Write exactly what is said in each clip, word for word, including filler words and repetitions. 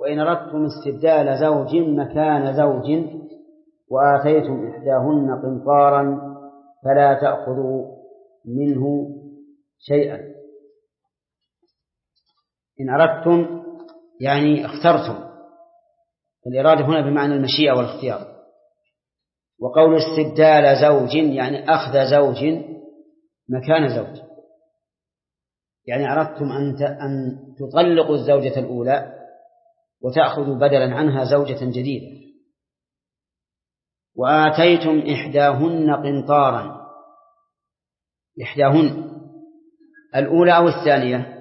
وإن أردتم استبدال زوج مكان زوج وآتيتم إحداهن قنطارا فلا تأخذوا منه شيئا. إن أردتم يعني اخترتم، الإرادة هنا بمعنى المشيئة والاختيار. وقول استبدال زوج يعني أخذ زوج مكان زوج، يعني أردتم أن تطلقوا الزوجة الأولى وتأخذوا بدلا عنها زوجة جديدة. وآتيتم إحداهن قنطارا، إحداهن الأولى أو الثانية؟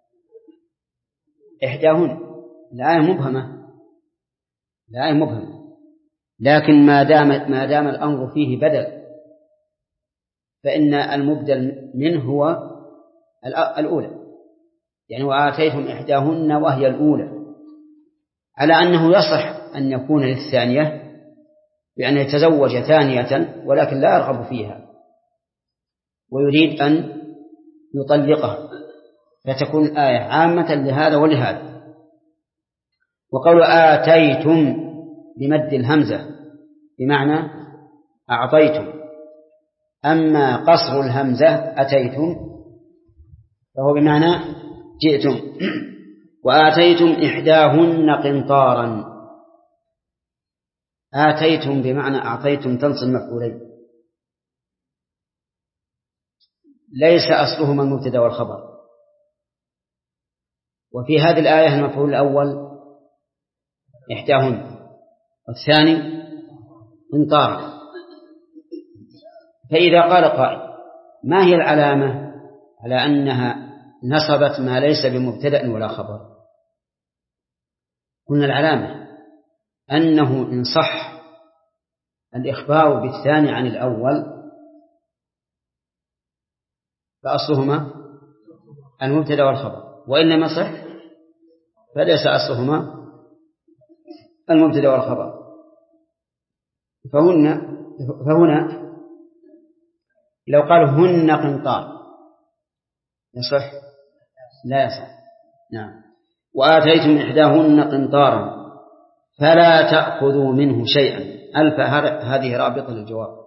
إحداهن. الآية مبهمة، الآية مبهمة، لكن ما دام ما دام الأمر فيه بدل فإن المبدل منه هو الأولى، يعني وآتيتم إحداهن وهي الأولى، على أنه يصح أن يكون للثانية بأن يتزوج ثانية ولكن لا يرغب فيها ويريد أن يطلقها، فتكون الآية عامة لهذا ولهذا. وقول آتيتم بمد الهمزة بمعنى أعطيتم، أما قصر الهمزة أتيتم فهو بمعنى جئتم. وآتيتم إحداهن قنطارا، آتيتم بمعنى أعطيتم تنصب مفعولين، ليس أصلهما المبتدأ والخبر. وفي هذه الآية المفعول الأول إحداهن والثاني قنطارا. فإذا قال قائل ما هي العلامة على أنها نصبت ما ليس بمبتدأ ولا خبر؟ قلنا العلامة أنه إن صح الإخبار بالثاني عن الأول فأصلهما المبتدأ والخبر، وإن لم يصح فليس أصلهما المبتدأ والخبر. فهن فهنا لو قالوا هن قنطار يصح؟ لا يصح. نعم. وآتيتم إحداهن قنطارا فلا تأخذوا منه شيئا. ألف هذه رابطة للجواب،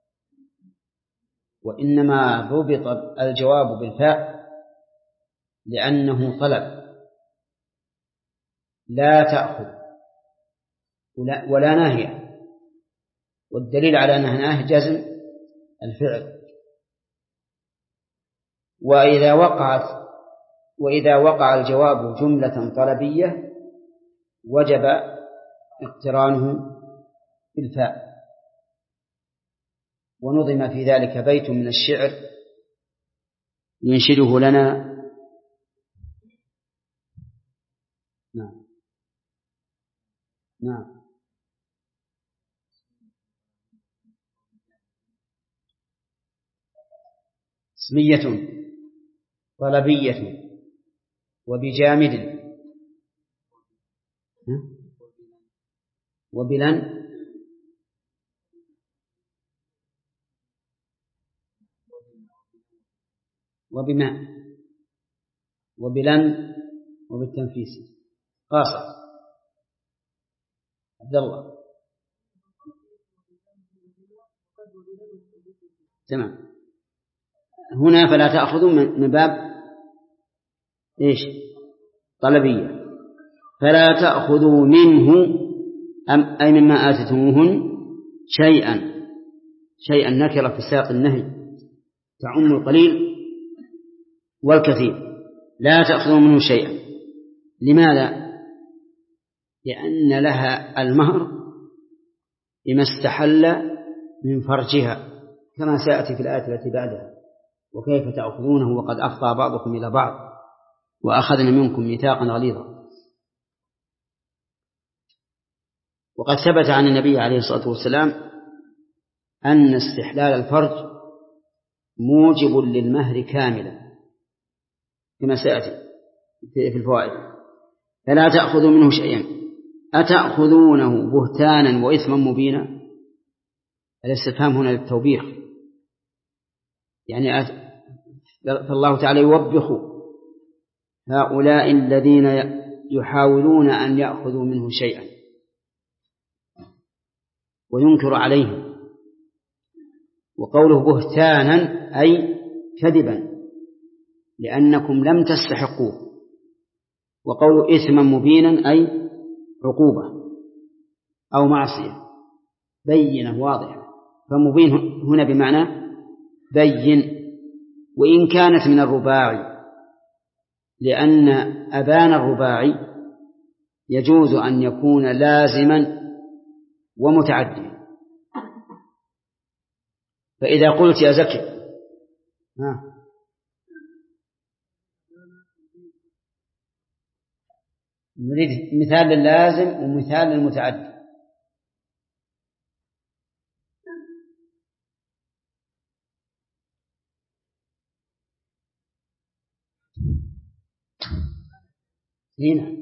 وإنما ربط الجواب بالفاء لأنه طلب، لا تأخذ ولا, ولا ناهية، والدليل على أنها ناهية جزم الفعل. وإذا وقعت وإذا وقع الجواب جملة طلبية وجب اقترانه بالفاء. ونظم في ذلك بيت من الشعر ينشده لنا. نعم نعم اسمية طلبية وبجامد وبلن وبما وبلن وبالتنفيس. قاصر عبد الله. تمام. هنا فلا تأخذوا من باب إيش؟ طلبية. فلا تأخذوا منه أم أي مما آتيتموهن شيئا. شيئا نكرة في سياق النهي تعم القليل والكثير. لا تأخذوا منه شيئا. لماذا؟ لأن لها المهر بما استحل من فرجها كما سيأتي في الآية التي بعدها: وكيف تأخذونه وقد أفضى بعضكم إلى بعض وأخذنا منكم ميثاقا غليظا. وقد ثبت عن النبي عليه الصلاة والسلام أن استحلال الفرج موجب للمهر كاملا كما سيأتي في الفوائد. فلا تأخذوا منه شيئا أتأخذونه بهتانا وإثما مبينا. الاستفهام هنا للتوبيخ، يعني فالله تعالى يوبخ هؤلاء الذين يحاولون أن يأخذوا منه شيئا وينكر عليهم. وقوله بهتانا أي كذبا لأنكم لم تستحقوه. وقوله إثما مبينا أي عقوبة أو معصية بينة واضحة. فمبين هنا بمعنى بين، وإن كانت من الرباعي، لأن أبان الرباعي يجوز أن يكون لازما ومتعديا. فإذا قلت يا زكي ها نريد مثال للازم ومثال للمتعدي. هنا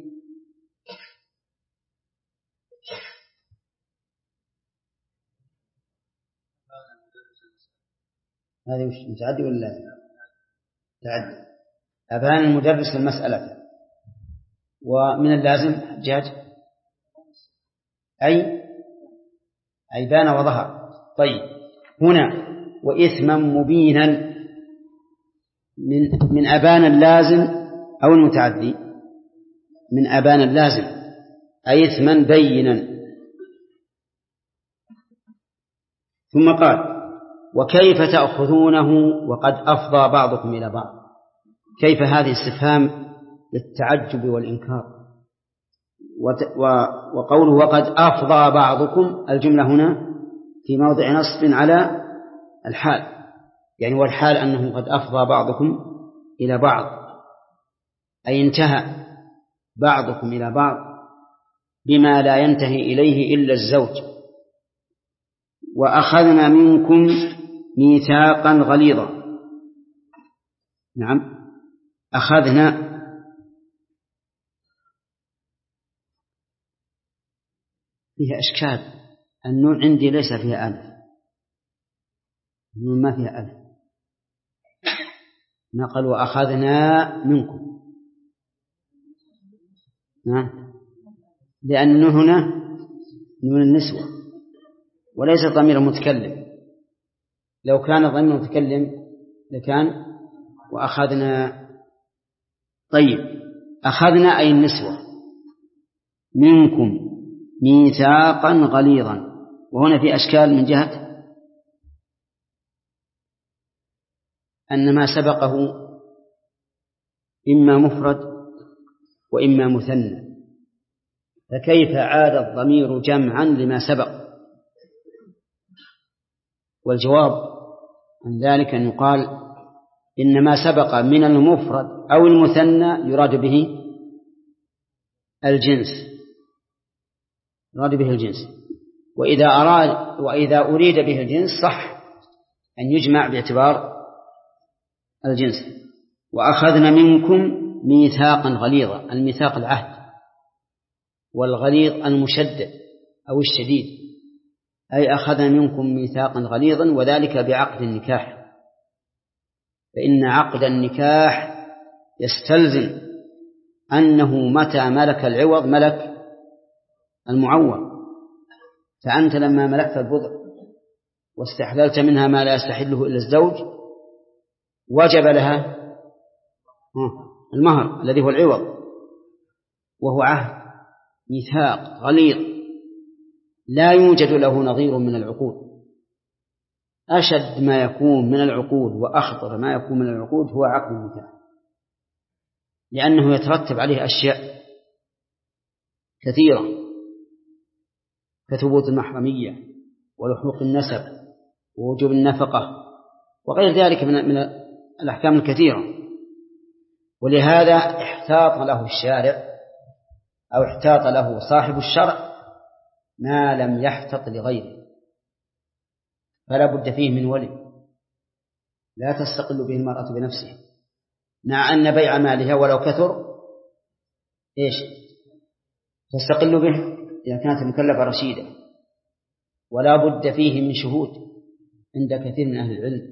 هذه وش متعدي ولا لازم؟ تعدي. أبان المدرس المسألة. ومن اللازم حجاج أي أي بان وظهر. طيب هنا وإثما مبينا من من أبان اللازم أو المتعدي؟ من أبان اللازم أي إثما بينا. ثم قال وكيف تأخذونه وقد أفضى بعضكم إلى بعض. كيف هذه استفهام للتعجب والإنكار. وقوله وقد أفضى بعضكم الجملة هنا في موضع نصب على الحال، يعني والحال أنه قد أفضى بعضكم إلى بعض أي انتهى بعضكم إلى بعض بما لا ينتهي إليه إلا الزوج. وأخذنا منكم ميثاقا غليظا. نعم أخذنا فيها إشكال. النون عندي ليس فيها ألف، النون ما فيها ألف. نقل وأخذنا منكم. نعم لأن النون هنا نون النسوة وليس ضمير المتكلم. لو كان ضمير المتكلم لكان وأخذنا. طيب أخذنا أي النسوة منكم ميثاقا غليظا. وهنا في أشكال من جهة أن ما سبقه إما مفرد وإما مثنى، فكيف عاد الضمير جمعا لما سبق؟ والجواب عن ذلك أن يقال إن ما سبق من المفرد أو المثنى يراد به الجنس، يراد به الجنس. وإذا أراد وإذا أريد به الجنس صح أن يجمع باعتبار الجنس. وأخذنا منكم ميثاقا غليظا. الميثاق العهد، والغليظ المشدد أو الشديد. أي أخذنا منكم ميثاقا غليظا، وذلك بعقد النكاح. فإن عقد النكاح يستلزم أنه متى ملك العوض ملك المعوض. فأنت لما ملكت البضع واستحللت منها ما لا يستحله إلا الزوج وجب لها المهر الذي هو العوض، وهو عهد ميثاق غليظ لا يوجد له نظير من العقود. أشد ما يكون من العقود وأخطر ما يكون من العقود هو عقد النكاح، لأنه يترتب عليه أشياء كثيرة كثبوت المحرمية ولحوق النسب ووجوب النفقة وغير ذلك من من الأحكام الكثيرة. ولهذا احتاط له الشارع أو احتاط له صاحب الشرع ما لم يحتط لغيره، فلا بد فيه من ولي لا تستقل به المرأة بنفسها، مع أن بيع مالها ولو كثر إيش تستقل به إذا كانت المكلفة رشيدة. ولا بد فيه من شهود عند كثير من أهل العلم،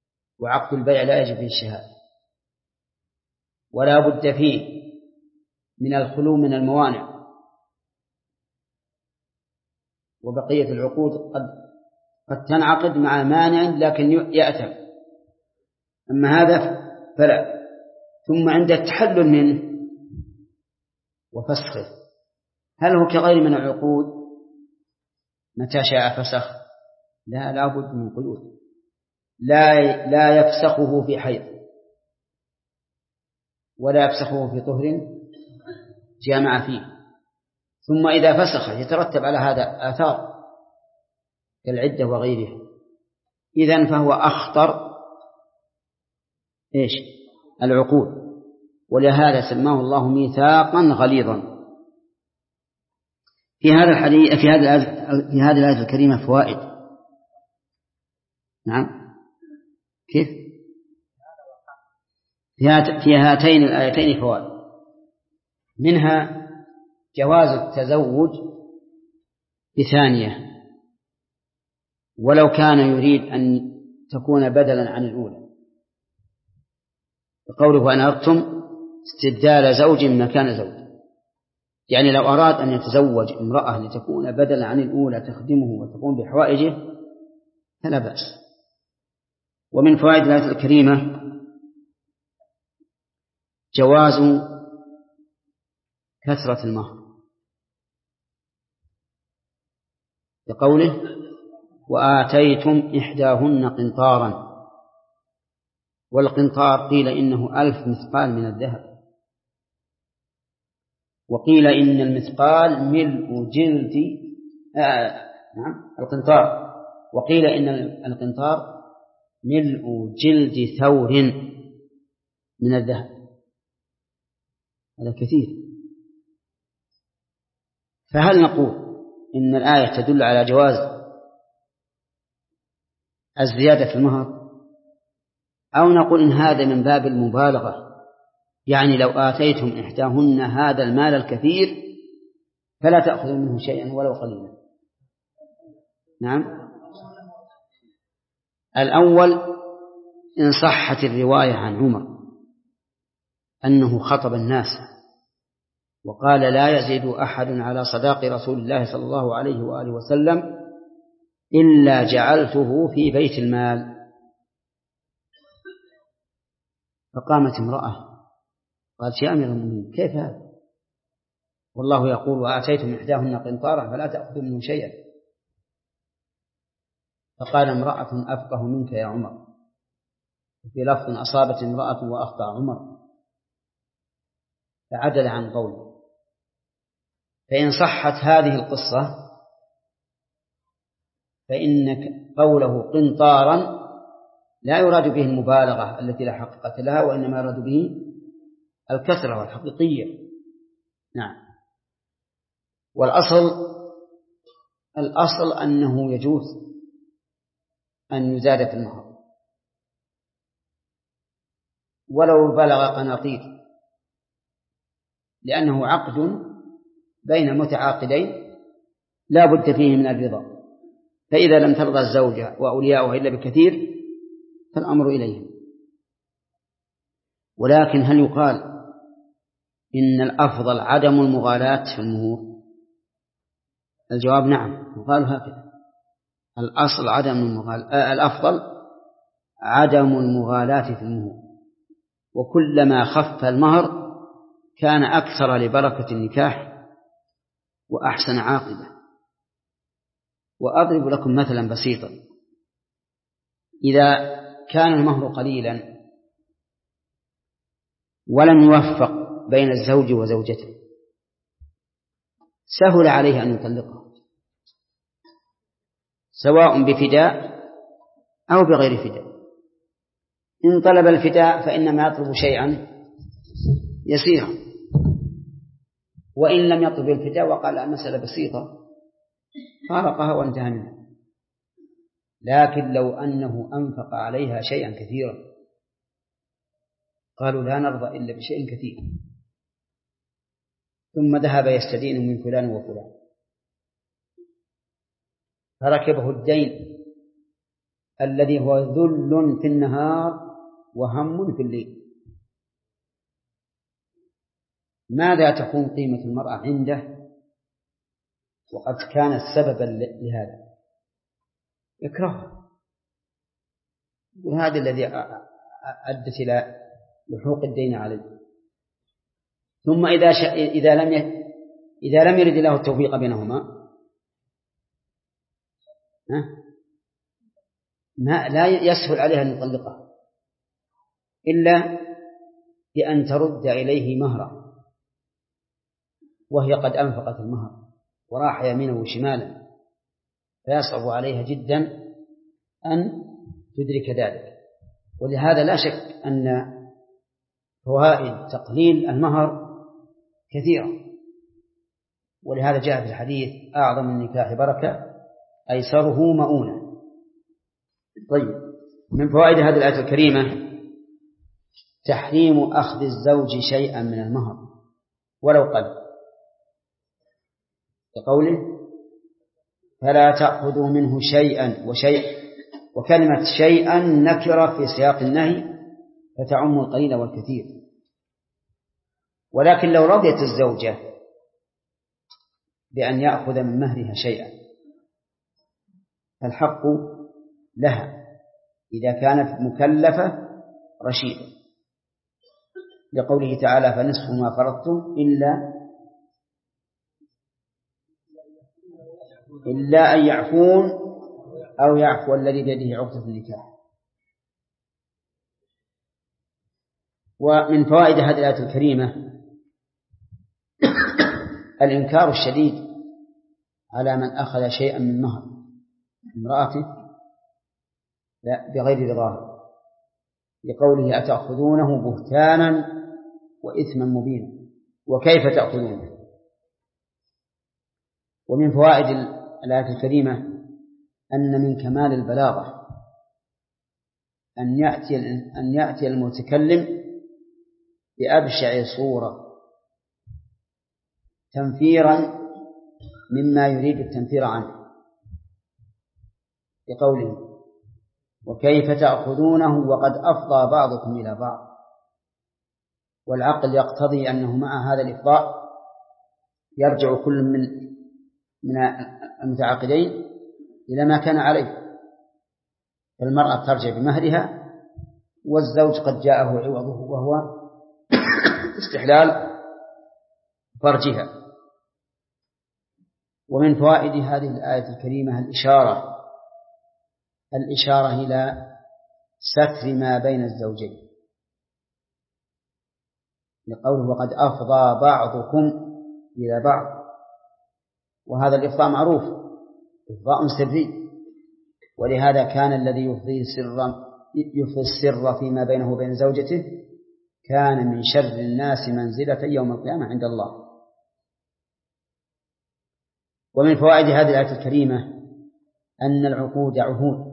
وعقد البيع لا يجب فيه الشهادة. ولا بد فيه من الخلو من الموانع، وبقية العقود قد قد تنعقد مع مانع لكن يأتم، أما هذا فلا. ثم عند التحلل منه وفسخه، هل هو كغير من العقود متى شاء فسخ؟ لا، لا بد من قيود، لا لا يفسخه في حيض، ولا يفسخه في طهر جامع فيه. ثم إذا فسخ يترتب على هذا آثار كالعدة وغيرها، إذن فهو أخطر إيش العقود، ولهذا سماه الله ميثاقا غليظا. في هذا الحديث في هذه في هذه الآية الكريمة فوائد. نعم، كيف؟ في هاتين الآيتين فوائد، منها جواز التزوج بثانية ولو كان يريد أن تكون بدلا عن الأولى، بقوله وأن أردتم استبدال زوج مكان زوج، يعني لو أراد أن يتزوج امرأة لتكون بدلا عن الأولى تخدمه وتقوم بحوائجه فلا بأس. ومن فوائد الآية الكريمة جواز كثرة المهر، بقوله وآتيتم إحداهن قنطارا، والقنطار قيل إنه ألف مثقال من الذهب، وقيل إن المثقال ملء جلد آه نعم القنطار وقيل إن القنطار ملء جلد ثور من الذهب، هذا كثير. فهل نقول إن الآية تدل على جواز الزيادة في المهر، أو نقول إن هذا من باب المبالغة، يعني لو آتيتم إحداهن هذا المال الكثير فلا تأخذوا منه شيئا ولو قليلا؟ نعم، الأول إن صحت الرواية عن عمر أنه خطب الناس وقال لا يزيد أحد على صداق رسول الله صلى الله عليه وآله وسلم إلا جعلته في بيت المال. فقامت امرأة قالت يا أمير المؤمنين كيف هذا؟ والله يقول وآتيتم إحداهن قنطارا فلا تأخذوا منه شيئا. فقال امرأة أفقه منك يا عمر، وفي لفظ أصابت امرأة وأخطأ عمر، فعدل عن قوله. فإن صحت هذه القصة فإن قوله قنطارا لا يراد به المبالغة التي لا حقيقة لها، وإنما يراد به الكثرة والحقيقية. نعم. والأصل الأصل أنه يجوز أن يزاد في المهر ولو بلغ قناطير، لأنه عقد بين متعاقدين لا بد فيه من الرضا، فإذا لم ترضى الزوجة وأولياؤها إلا بكثير فالأمر إليهم. ولكن هل يقال إن الأفضل عدم المغالاة في المهور؟ الجواب نعم، يقال هكذا، الأصل عدم المغالاة، الأفضل عدم المغالاة في المهور، وكلما خف المهر كان أكثر لبركة النكاح وأحسن عاقبة. وأضرب لكم مثلا بسيطا، إذا كان المهر قليلا ولم يوفق بين الزوج وزوجته سهل عليه أن يطلقها سواء بفداء أو بغير فداء. إن طلب الفداء فإنما يطلب شيئا يسيرا، وإن لم يطلب الفداء وقال المسألة بسيطة فارقها وانتهى منها. لكن لو أنه أنفق عليها شيئا كثيرا قالوا لا نرضى إلا بشيء كثير، ثم ذهب يستدين من فلان وفلان فركبه الدين الذي هو ذل في النهار وهم في الليل، ماذا تكون قيمة المرأة عنده وقد كانت سببا لهذا؟ يكرهها، وهذا الذي أدت إلى لحوق الدين عليه. ثم إذا ش... إذا لم ي... إذا لم يرد الله التوفيق بينهما ها؟ ما لا يسهل عليها أن يطلقها إلا بأن ترد إليه مهرا، وهي قد أنفقت المهر وراح يمينه وشمالا، فيصعب عليها جدا أن تدرك ذلك. ولهذا لا شك أن فوائد تقليل المهر كثيرة، ولهذا جاء في الحديث أعظم النكاح بركة أيسره مؤونة. طيب، من فوائد هذه الآية الكريمة تحريم أخذ الزوج شيئا من المهر ولو قل، كقوله فلا تأخذوا منه شيئا وشيء، وكلمة شيئا نكرة في سياق النهي فتعم القليل والكثير. ولكن لو رضيت الزوجة بأن يأخذ من مهرها شيئا فالحق لها إذا كانت مكلفة رشيدة، لقوله تعالى فنصف ما فرضتم إلا إلا أن يعفون أو يعفو الذي بيده عقدة النكاح. ومن فوائد هذه الآية الكريمة الإنكار الشديد على من أخذ شيئا من مهر امرأته لا بغير رضاها، لقوله أتأخذونه بهتانا وإثما مبينا وكيف تأخذونه. ومن فوائد الآية الكريمة أن من كمال البلاغة أن يأتي أن يأتي المتكلم بأبشع صورة تنفيرا مما يريد التنفير عنه، بقوله وكيف تأخذونه وقد أفضى بعضكم إلى بعض. والعقل يقتضي أنه مع هذا الإفضاء يرجع كل من من المتعاقدين إلى ما كان عليه، المرأة ترجع بمهرها والزوج قد جاءه عوضه وهو استحلال فرجها. ومن فوائد هذه الآية الكريمة الإشارة الإشارة إلى ستر ما بين الزوجين، لقوله وقد أفضى بعضكم إلى بعض، وهذا الإفضاء معروف إفضاء سري، ولهذا كان الذي يفضي سرا يفضي السر فيما بينه وبين زوجته كان من شر الناس منزلة يوم القيامة عند الله. ومن فوائد هذه الآية الكريمة أن العقود عهود،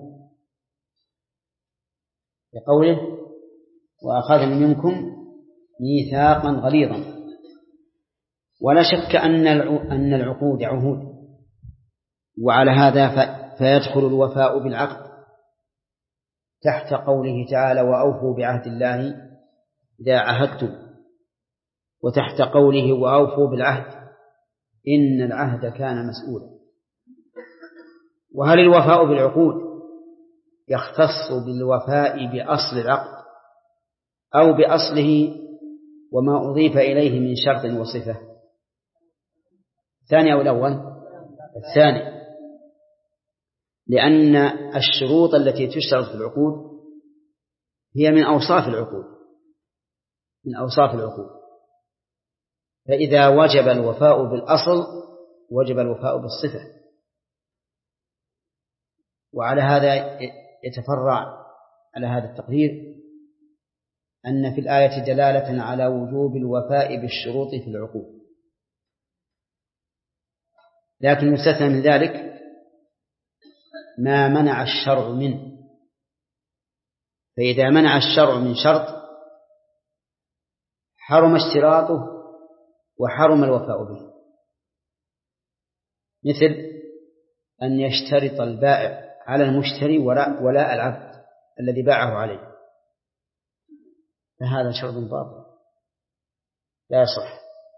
بقوله وأخذنا منكم ميثاقا غليظا. ولا شك أن العقود عهود، وعلى هذا فيدخل الوفاء بالعقد تحت قوله تعالى وأوفوا بعهد الله إذا عهدتم، وتحت قوله وأوفوا بالعهد إن العهد كان مسؤولا. وهل الوفاء بالعقود يختص بالوفاء بأصل العقد أو بأصله وما أضيف إليه من شرط وصفة؟ الثاني أو الأول؟ الثاني، لأن الشروط التي تشترط في العقود هي من أوصاف العقود من أوصاف العقود فإذا وجب الوفاء بالأصل وجب الوفاء بالصفة. وعلى هذا يتفرع على هذا التقرير أن في الآية دلالة على وجوب الوفاء بالشروط في العقود، لكن يستثنى من ذلك ما منع الشرع منه. فإذا منع الشرع من شرط حرم اشتراطه وحرم الوفاء به، مثل أن يشترط البائع على المشتري ولاء العبد الذي باعه عليه، فهذا شرط باطل لا يصح.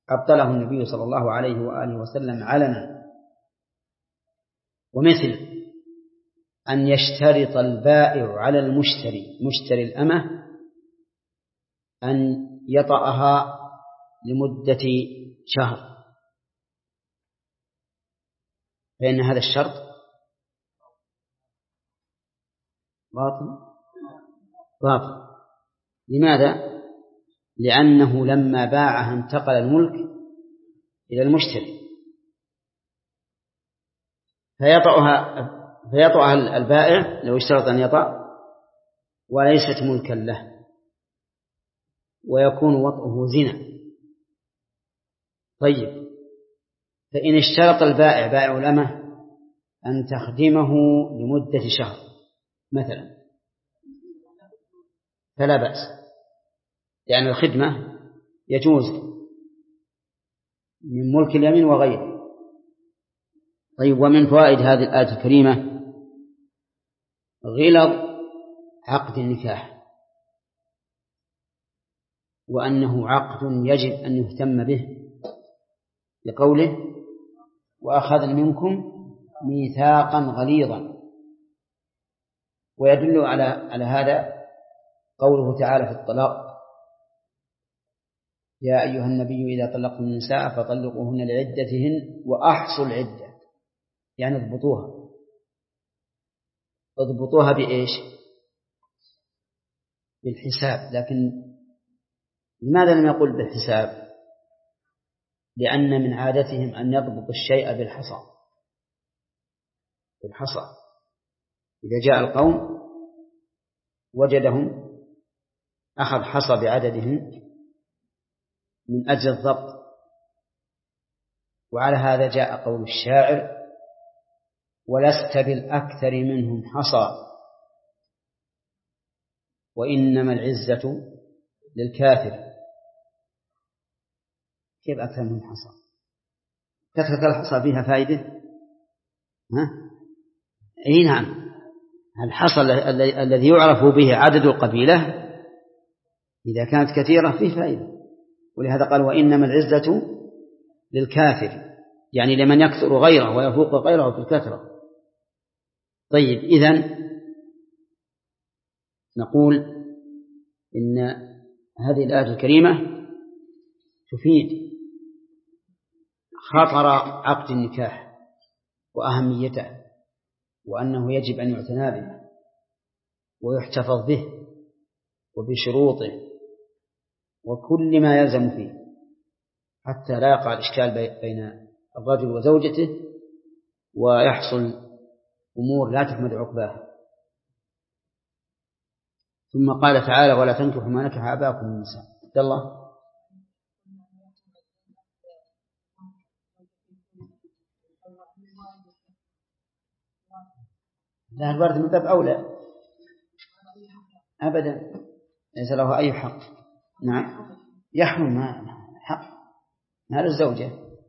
أبطله النبي صلى الله عليه وآله وسلم علنا. ومثل أن يشترط البائع على المشتري مشتري الأمة أن يطأها لمدة شهر، فإن هذا الشرط باطل باطل. لماذا؟ لأنه لما باعها انتقل الملك إلى المشتري، فيطأها فيطأها البائع لو اشترط أن يطأ وليست ملكا له، ويكون وطئه زنا. طيب، فإن اشترط البائع بائع الأمة أن تخدمه لمدة شهر مثلا فلا بأس، لأن الخدمة يجوز من ملك اليمين وغيره. طيب، ومن فوائد هذه الآية الكريمة غلظ عقد النكاح، وأنه عقد يجب أن يهتم به، لقوله وأخذ منكم ميثاقا غليظا. ويدل على على هذا قوله تعالى في الطلاق: يا أيها النبي إذا طلقتم النساء فطلقوهن لعدتهن وأحصوا العدة، يعني اضبطوها. اضبطوها بإيش؟ بالحساب. لكن لماذا لم يقل بالحساب؟ لأن من عادتهم أن يضبط الشيء بالحصى بالحصى إذا جاء القوم وجدهم أخذ حصى بعددهم من أجل الضبط. وعلى هذا جاء قول الشاعر: ولست بالأكثر منهم حصى وإنما العزة للكافر. كيف أكثر منهم حصى؟ كثرة الحصى فيها فائدة؟ ها؟ أي نعم، الحصى الذي يعرف به عدد القبيلة إذا كانت كثيرة فيه فائدة. ولهذا قال وإنما العزة للكافر، يعني لمن يكثر غيره ويفوق غيره في الكثرة. طيب، إذن نقول إن هذه الآية الكريمة تفيد خطر عقد النكاح وأهميته، وأنه يجب أن يعتنى به ويحتفظ به وبشروطه وكل ما يلزم فيه، حتى لا يقع الإشكال بين الرجل وزوجته ويحصل أمور لا تحمد عقباها. ثم قال تعالى: ولا تنكحوا ما نكح آباؤكم من النساء. عبد الله. لا، الورد من باب أولى أبدا، ليس له أي حق. نعم، يحرم حق هذا الزوجة.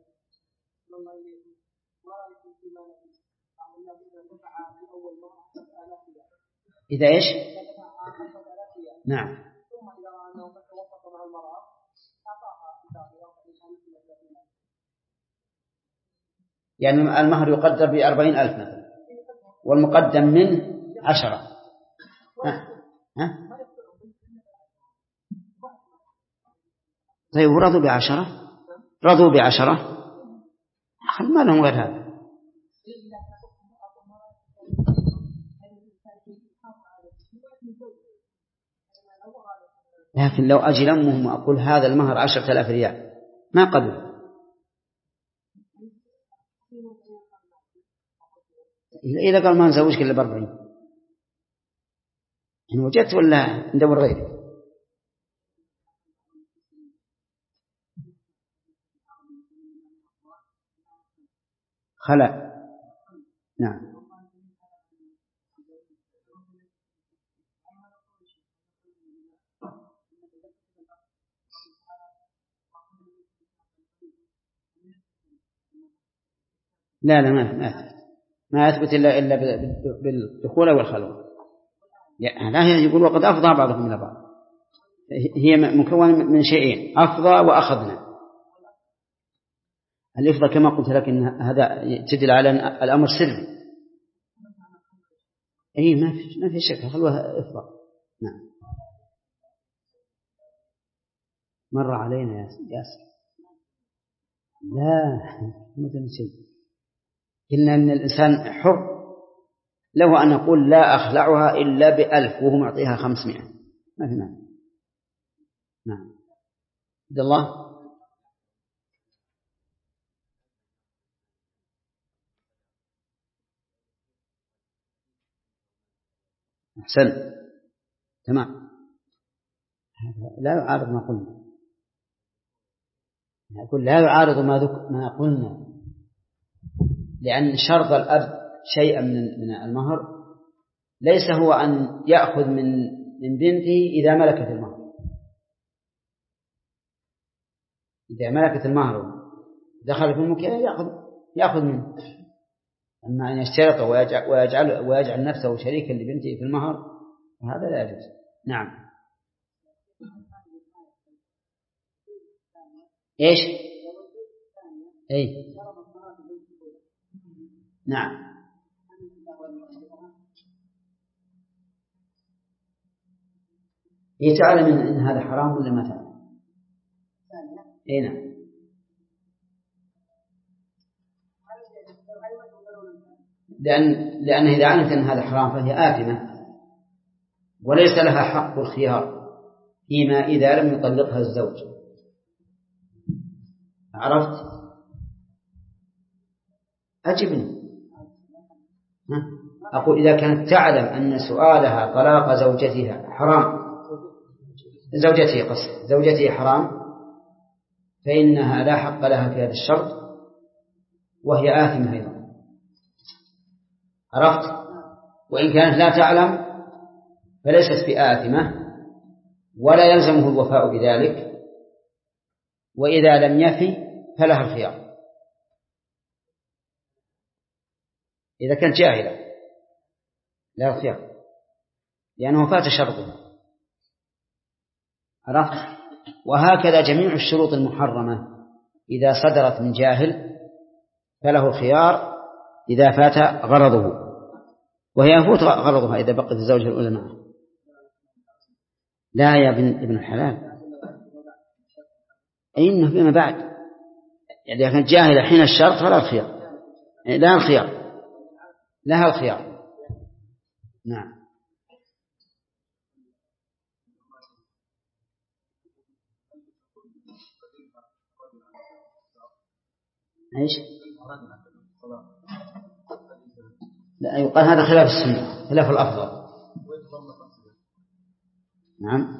إذا إيش؟ نعم، يعني المهر يقدر بأربعين ألف مثلا والمقدم منه عشرة. ها؟ ها؟ طيب، ورضوا بعشرة رضوا بعشرة ما لهم غير هذا. لكن لو أجل أمهم أقول هذا المهر عشرة آلاف ريال ما قبل. إذا قال ما نزوجك إلا بأربعين إن وجدت ولا ندور غيرك. خلا. نعم، لا لا ما ما أثبت ما أثبت إلا إلا بالدخول والخلوة. لا، يقول وقد أفضى بعضهم إلى بعض. هي مكونة من شيئين: أفضى وأخذنا. الإفضاء كما قلت لك إن هذا تدل على أن الأمر سري. أي ما في ما في شك خلوها إفضاء. نعم. مر علينا يا ياسر. لا مثل شيء. إن أن الإنسان حر له أن يقول لا أخلعها إلا بألف وهو معطيها خمسمائة ما في مانع. نعم. عبد الله. أحسن. تمام. لا يعارض ما قلنا. يقول لا يعارض ما ذك... ما قلنا، لأن شرط الأب شيئا من من المهر ليس هو أن يأخذ من من بنته إذا ملكت المهر. إذا ملكت المهر دخل في المكان يأخذ يأخذ منه. أما أن يشترط ويجعل ويجعل, ويجعل نفسه شريكا لبنته في المهر هذا لا يجوز. نعم. إيش؟ أي نعم. هي تعلم إن هذا حرام ولا ما تعلم؟ أي نعم. لأن لأن إذا علمت أن هذا حرام فهي آثمة وليس لها حق الخيار فيما إذا لم يطلقها الزوج. عرفت؟ أجبني. أقول إذا كانت تعلم أن سؤالها طلاق زوجتها حرام زوجته قصد زوجته حرام فإنها لا حق لها في هذا الشرط وهي آثمة أيضا. عرفت؟ وإن كانت لا تعلم فليست بآثمة ولا يلزمه الوفاء بذلك، وإذا لم يفي فلها الخيار. إذا كانت جاهلة لا الخيار لأنه فات شرطه. عرفت؟ وهكذا جميع الشروط المحرمة إذا صدرت من جاهل فله الخيار إذا فات غرضه، وهي يفوت غرضها إذا بقت الزوجة الأولى معه. لا يا ابن ابن الحلال، أي إنه فيما بعد يعني إذا كانت جاهلة حين الشرط فلا الخيار، لا الخيار لها الخيار. نعم. ايش؟ لا يقال هذا خلاف السنة خلاف الأفضل. نعم.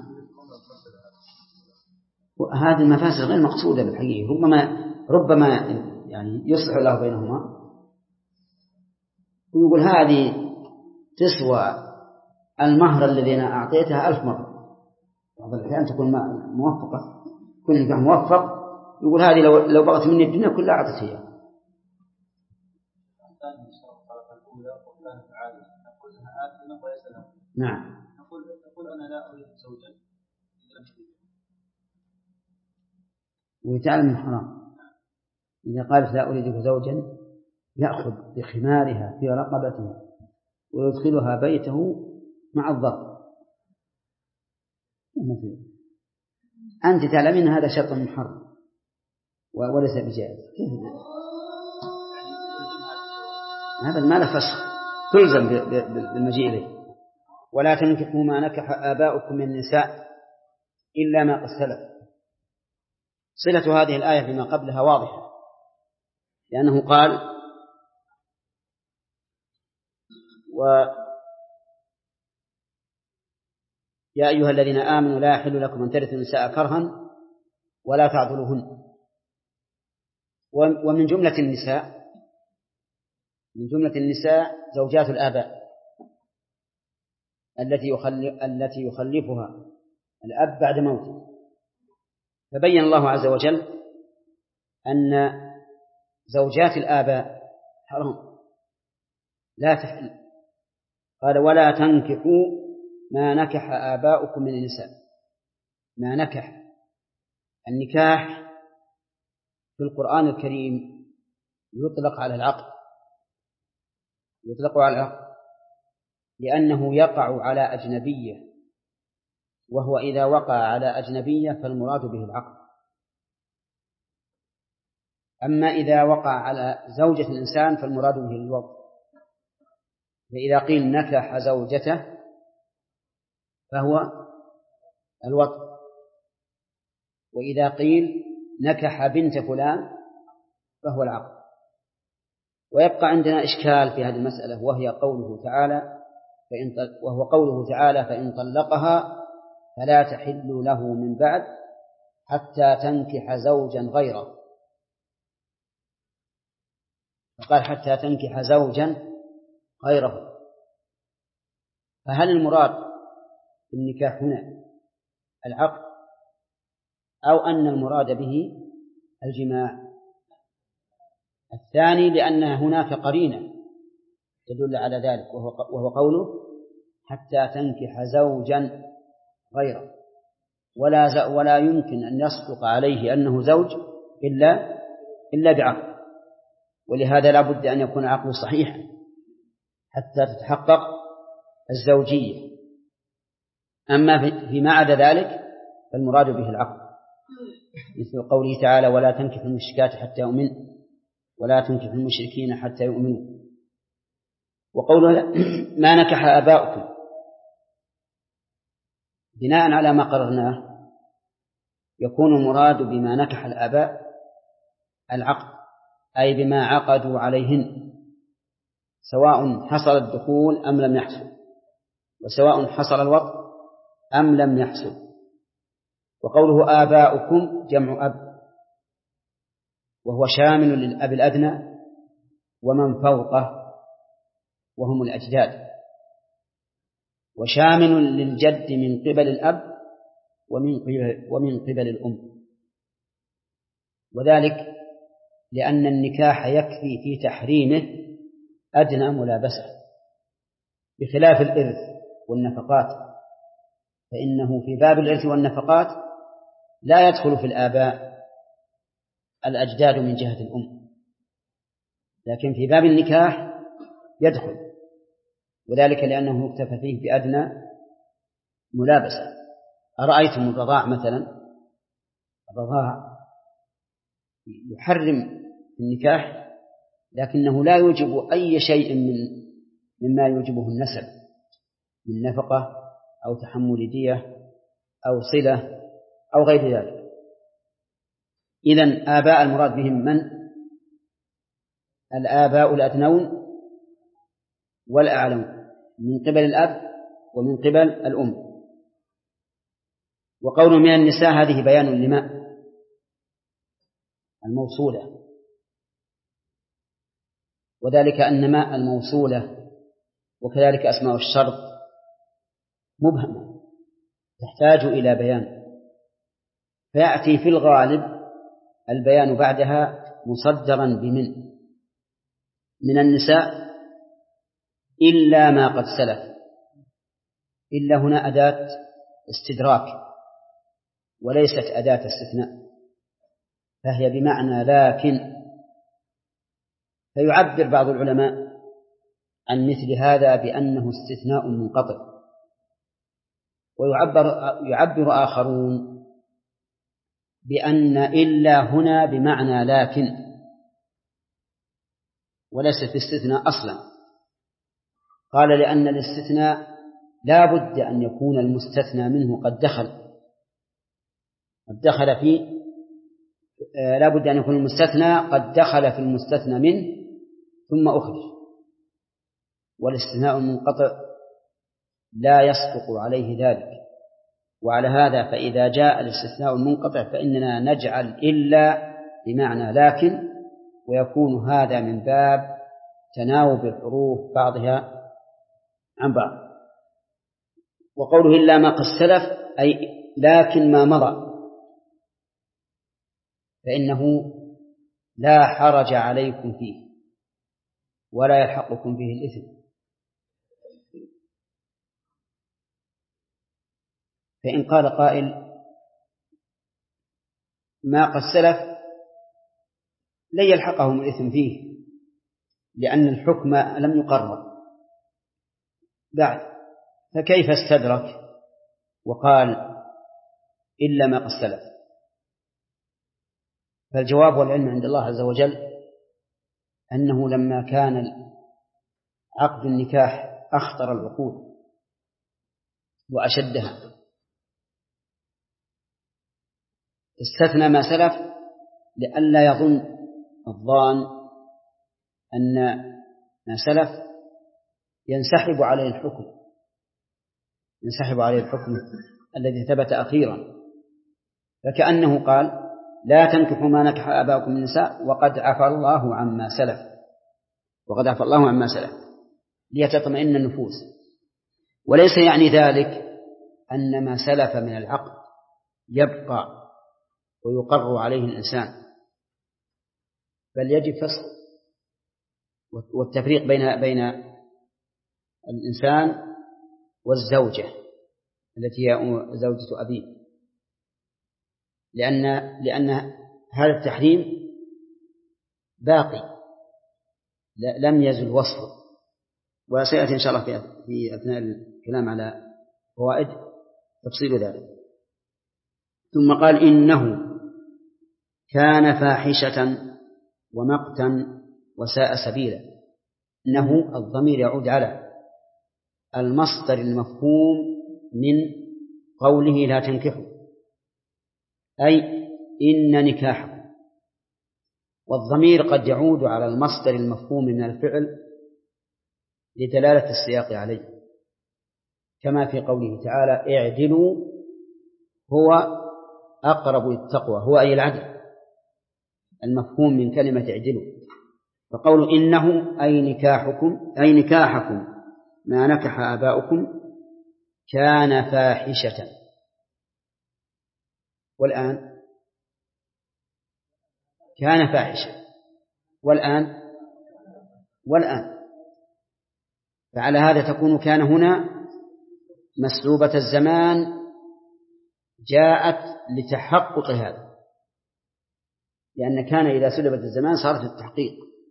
هذه المفاسد غير مقصودة بالحقيقة، ربما ربما يعني يصلح له بينهما ويقول هذه تسوى المهر الذي أنا أعطيتها ألف مرة. بعض الأحيان تكون موفقة كل نكاح موفق يقول هذه لو لو بغت مني الدنيا كلها أعطيتها. نعم. نقول أنا لا أريد زوجا ويتعلم الحرام. إذا قالت لا أريد زوجا يأخذ بخمارها في رقبتها ويدخلها بيته مع الضرب. أنت تعلمين هذا شرط محرم وليس بجائز. كيف هذا المال فسخ تلزم بالمجيء إليه. ولا تنكحوا ما نكح آباؤكم من النساء إلا ما قد سلف. صلة هذه الآية بما قبلها واضحة، لأنه قال و يا أيها الذين آمنوا لا يحل لكم أن ترثوا النساء كرها ولا تعضلوهن. ومن جملة النساء من جملة النساء زوجات الآباء التي يخلف التي يخلفها الأب بعد موته. فبين الله عز وجل أن زوجات الآباء حرام لا تحل. قال ولا تنكحوا ما نكح آباؤكم من النساء. ما نكح النكاح في القرآن الكريم يطلق على العقد، يطلق على العقد لأنه يقع على أجنبية، وهو إذا وقع على أجنبية فالمراد به العقد. أما إذا وقع على زوجة الإنسان فالمراد به الوضع. فإذا قيل نكح زوجته فهو الوضع، وإذا قيل نكح بنت فلان فهو العقد. ويبقى عندنا إشكال في هذه المسألة، وهي قوله تعالى فإن وهو قوله تعالى فإن طلقها فلا تحل له من بعد حتى تنكح زوجا غيره. فقال حتى تنكح زوجا غيره، فهل المراد بالنكاح هنا العقد أو أن المراد به الجماع؟ الثاني، لأن هناك قرينة تدل على ذلك، وهو قوله حتى تنكح زوجا غيره، ولا ولا يمكن أن يصدق عليه أنه زوج إلا إلا بعقد، ولهذا لا بد أن يكون عقده صحيحا حتى تتحقق الزوجية. أما فيما عدا ذلك فالمراد به العقد، مثل قوله تعالى ولا تنكح المشركات حتى يؤمن ولا تنكح المشركين حتى يؤمنوا. وقوله ما نكح آباؤكم بناء على ما قررناه يكون المراد بما نكح الآباء العقد، أي بما عقدوا عليهن، سواء حصل الدخول أم لم يحصل، وسواء حصل الوطء أم لم يحصل. وقوله آباؤكم جمع أب، وهو شامل للأب الأدنى ومن فوقه وهم الأجداد، وشامل للجد من قبل الأب ومن قبل, ومن قبل الأم، وذلك لأن النكاح يكفي في تحريمه أدنى ملابسة، بخلاف الإرث والنفقات، فإنه في باب الإرث والنفقات لا يدخل في الآباء الأجداد من جهة الأم، لكن في باب النكاح يدخل، وذلك لأنه يكتفى فيه بأدنى ملابسة. أرأيتم الرضاع مثلا، الرضاع يحرم النكاح لكنه لا يوجب أي شيء من مما يوجبه النسب من نفقة أو تحمل دية أو صلة أو غير ذلك. إذن آباء المراد بهم من؟ الآباء الأدنون والأعلون من قبل الأب ومن قبل الأم. وقول من النساء هذه بيان لما الموصولة، وذلك أن ماء الموصولة وكذلك أسماء الشرط مبهمة تحتاج إلى بيان، فيأتي في الغالب البيان بعدها مصدرا بمن من النساء إلا ما قد سلف. إلا هنا أداة استدراك وليست أداة استثناء، فهي بمعنى لكن. فيعبر بعض العلماء عن مثل هذا بأنه استثناء منقطع، ويعبر يعبر آخرون بأن إلا هنا بمعنى لكن وليست استثناء أصلا. قال لأن الاستثناء لا بد أن يكون المستثنى منه قد دخل قد دخل في لا بد أن يكون المستثنى قد دخل في المستثنى منه ثم أخرج، والاستثناء المنقطع لا يصدق عليه ذلك. وعلى هذا فإذا جاء الاستثناء المنقطع فإننا نجعل إلا بمعنى لكن، ويكون هذا من باب تناوب الحروف بعضها عن بعض. وقوله إلا ما قد سلف أي لكن ما مضى، فإنه لا حرج عليكم فيه ولا يلحقكم به الإثم. فإن قال قائل ما قد سلف لن يلحقهم الإثم فيه، لأن الحكم لم يقرر بعد، فكيف استدرك وقال إلا ما قد سلف؟ فالجواب والعلم عند الله عز وجل أنه لما كان عقد النكاح أخطر العقود وأشدها استثنى ما سلف لئلا يظن الظان أن ما سلف ينسحب عليه الحكم ينسحب عليه الحكم الذي ثبت أخيرا، فكأنه قال لا تنكحوا ما نكح آباؤكم من النساء وقد عفى الله عما سلف وقد عفى الله عما سلف ليتطمئن النفوس، وليس يعني ذلك أن ما سلف من العقد يبقى ويقر عليه الإنسان، بل يجب فصل والتفريق بين بين الإنسان والزوجة التي هي زوجة أبيه، لأن لأن هذا التحريم باقي لم يزل وصفه، وسيأتي إن شاء الله في أثناء الكلام على فوائد تفصيل ذلك. ثم قال إنه كان فاحشة ومقتا وساء سبيلا. إنه الضمير يعود على المصدر المفهوم من قوله لا تنكحوا، أي إن نكاحكم، والضمير قد يعود على المصدر المفهوم من الفعل لدلالة السياق عليه، كما في قوله تعالى اعدلوا هو أقرب للتقوى، هو أي العدل المفهوم من كلمة اعدلوا، فقول إنه أي نكاحكم أي نكاحكم ما نكح آباؤكم كان فاحشة. والآن كان فاحشة والآن والآن فعلى هذا تكون كان هنا مسلوبة الزمان جاءت لتحقق هذا، لأن كان إذا سلبت الزمان صارت التحقيق.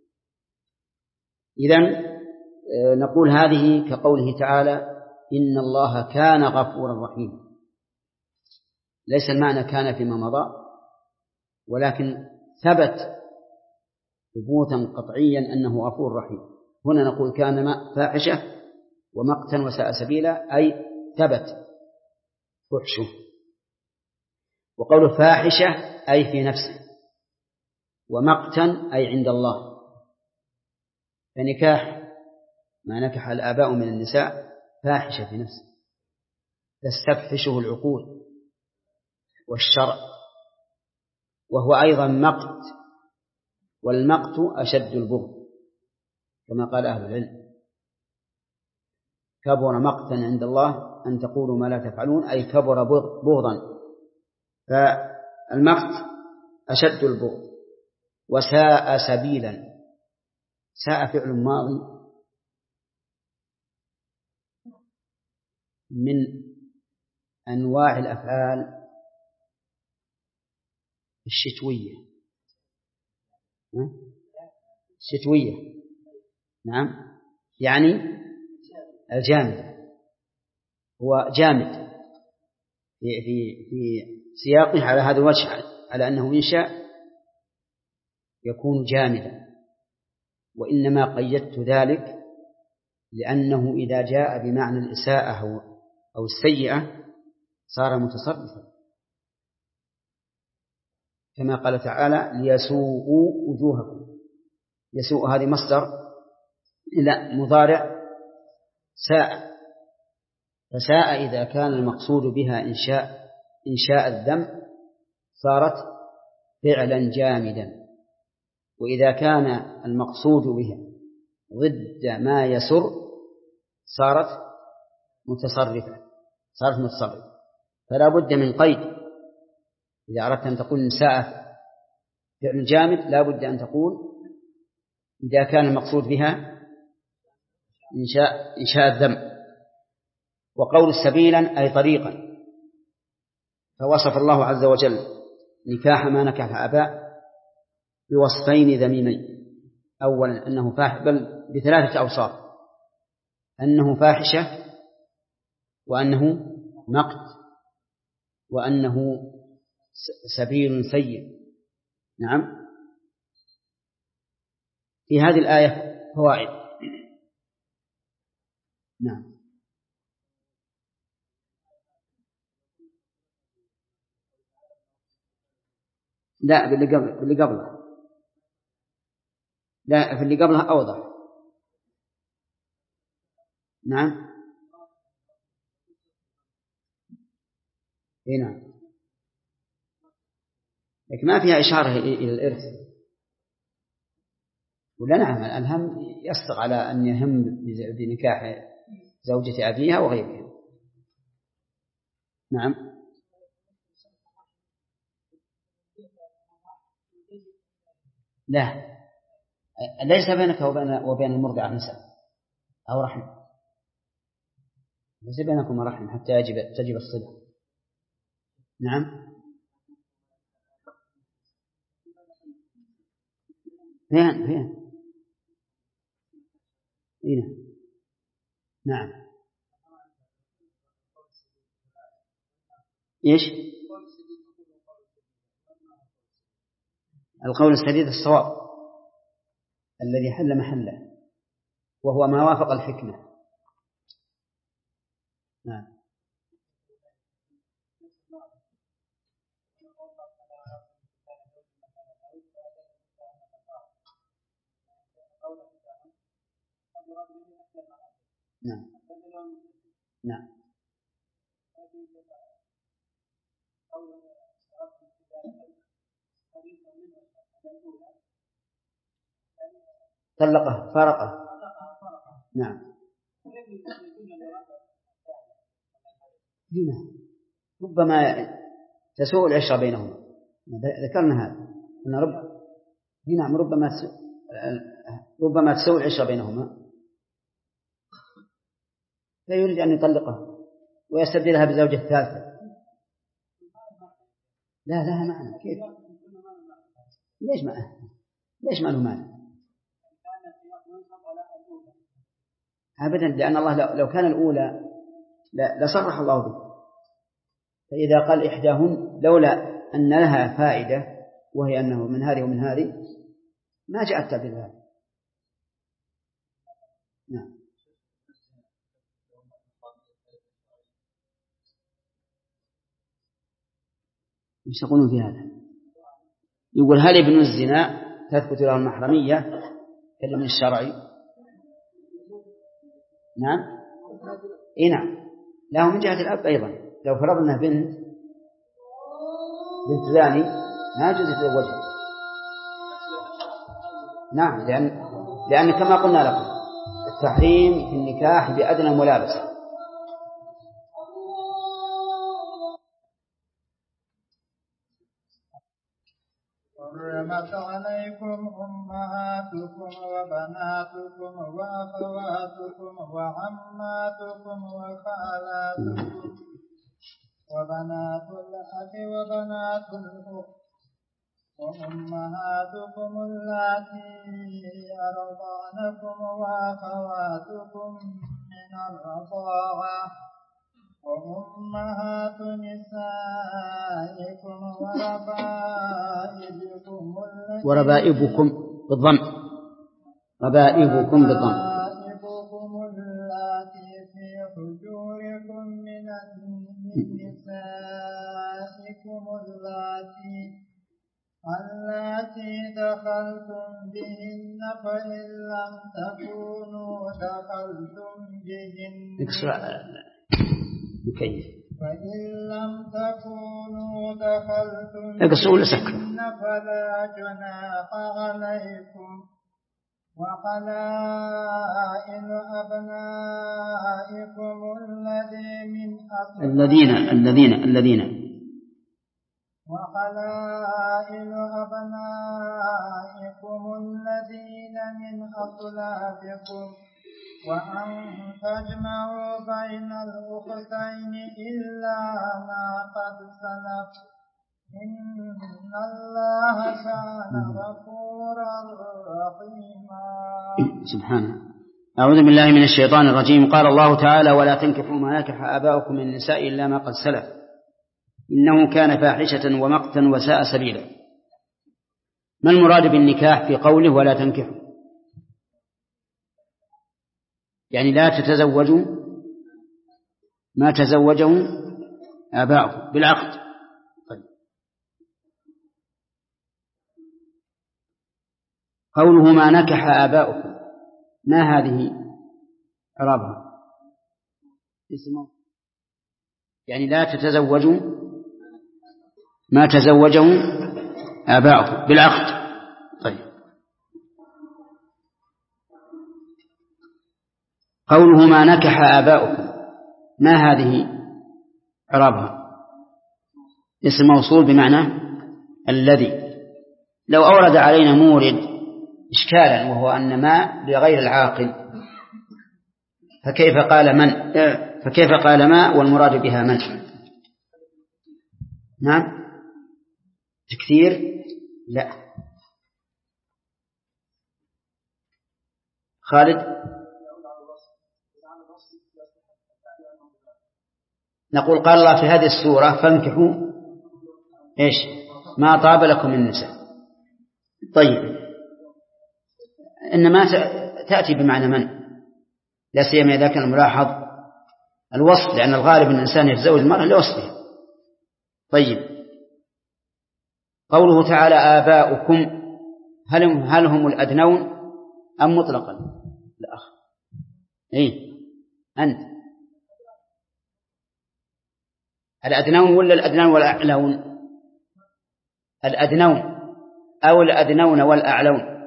إذن نقول هذه كقوله تعالى إن الله كان غفورا رحيما، ليس المعنى كان فيما مضى، ولكن ثبت ثبوتا قطعيا أنه غفور رحيم. هنا نقول كان فاحشة ومقتا وساء سبيلا، أي ثبت فحشه. وقول فاحشة أي في نفسه، ومقتا أي عند الله، فنكاح ما نكح الآباء من النساء فاحشة في نفسه تستفحشه العقول والشرع، وهو أيضا مقت، والمقت أشد البغض كما قال أهل العلم كبر مقتا عند الله أن تقولوا ما لا تفعلون، أي كبر بغضا، فالمقت أشد البغض. وساء سبيلا، ساء فعل ماضي من أنواع الأفعال الشتوية الشتوية نعم، يعني الجامد، هو جامد في في في سياقه على هذا الوجه، على أنه إن شاء يكون جامدا، وإنما قيدت ذلك لأنه إذا جاء بمعنى الإساءة أو السيئة صار متصرفا، كما قال تعالى ليسوءوا وجوهكم. يسوء هذه مصدر إلى مضارع ساء، فساء إذا كان المقصود بها إنشاء إنشاء الذم صارت فعلا جامدا، وإذا كان المقصود بها ضد ما يسر صارت متصرفة صارت متصرفة فلا بد من قيد. إذا أردت أن تقول نساء فعل جامد لا بد أن تقول إذا كان المقصود بها إنشاء, إنشاء الذم. وقول سبيلا أي طريقا، فوصف الله عز وجل نكاح ما نكح آباء بوصفين ذميمين. أولا أنه فاحش، بل بثلاثة أوصاف: أنه فاحشة، وأنه مقت، وأنه سبيل سيء. نعم. في هذه الآية فوائد. نعم. لا، باللي قبل باللي قبله لا، في اللي قبلها أوضح. نعم. إيه نعم، لكن ما فيها إشارة إلى الإرث. ولا نعم، الهم يصدق على أن يهم بنكاح زوجة أبيها وغيرها. نعم. لا، ليس بينك وبين وبين المرضعة نسب أو رحم، ليس بينكم رحم حتى يجب تجب الصلة. نعم. فين فين هنا. نعم. إيش القول السديد؟ الصواب الذي حل محله، وهو ما وافق الحكمة. نعم. نعم. نعم. طلقه فارقه. نعم. هنا ربما تسوء العشرة بينهما، ذكرنا هذا أن رب هنا ربما ربما تسوء العشرة بينهما، لا يريد أن يطلقها ويستبدلها بزوجة ثالثة. لا لها معنى. كيف؟ ليش ما ليش ما له معنى؟ أبدا، لأن الله لو كان الأولى لصرح الله به. فإذا قال إحداهن لولا أن لها فائدة وهي أنه من هذه ومن هذه ما جاء التعبير هذا. نعم. مش يقولون في هذا؟ يقول هل ابن الزنا تثبت له المحرمية كلمة الشرعي؟ نعم. إيه نعم، له من جهة الأب أيضا. لو فرضنا بنت بنت زاني ما يجوز يتزوجها. نعم، لأن لأن كما قلنا لكم التحريم في النكاح بأدنى ملابسة. حرمت عليكم أمهاتكم وبناتكم وأخواتكم وعماتكم وخالاتكم وبنات الأخ وبنات الأخت وأمهاتكم اللاتي أرضعنكم وأخواتكم من الرضاعة وأمهات نسائكم وربائبكم وربائبكم بالضم ربائبكم بالضم ربائبكم اللاتي في حجوركم من نسائكم اللاتي اللاتي دخلتم بهن فإن لم تكونوا دخلتم بهن كيف فإن لم تكونوا دخلتم بهن فلا جناح عليكم وحلائل أبنائكم الذين الذين الذين وحلائل أبنائكم الذين من أصلابكم وأن تجمعوا بين الأختين إلا ما قد سلف إن الله كان غفورا رحيما. سبحانه. أعوذ بالله من الشيطان الرجيم. قال الله تعالى: ولا تنكحوا ما نكح آباؤكم من النساء إلا ما قد سلف إنه كان فاحشة ومقتا وساء سبيلا. ما المراد بالنكاح في قوله ولا تنكحوا؟ يعني لا تتزوجوا ما تزوجه آباؤكم بالعقد. طيب. قوله ما نكح آباؤكم، ما هذه إعرابها؟ اسمه يعني لا تتزوجوا ما تزوجه آباؤكم بالعقد. طيب. قوله ما نكح آباؤكم، ما هذه إعرابها؟ اسم موصول بمعنى الذي. لو أورد علينا مورد إشكالا وهو أن ما لغير العاقل، فكيف قال من فكيف قال ما والمراد بها من؟ نعم تكثير؟ لا. خالد؟ نقول قال الله في هذه السورة فانكحوا إيش ما طاب لكم من النساء. طيب. إنما تأتي بمعنى من، لا سيما إذا كان ملاحظ الوصف، لأن الغالب أن الإنسان يتزوج المرأة لوصفها. طيب. قوله تعالى آباؤكم، هل هم, هل هم الأدنون أم مطلقا؟ لا أخ. إيه أنت الأدنون ولا الأدنون والأعلون؟ الأدنون أو الأدنون والأعلون؟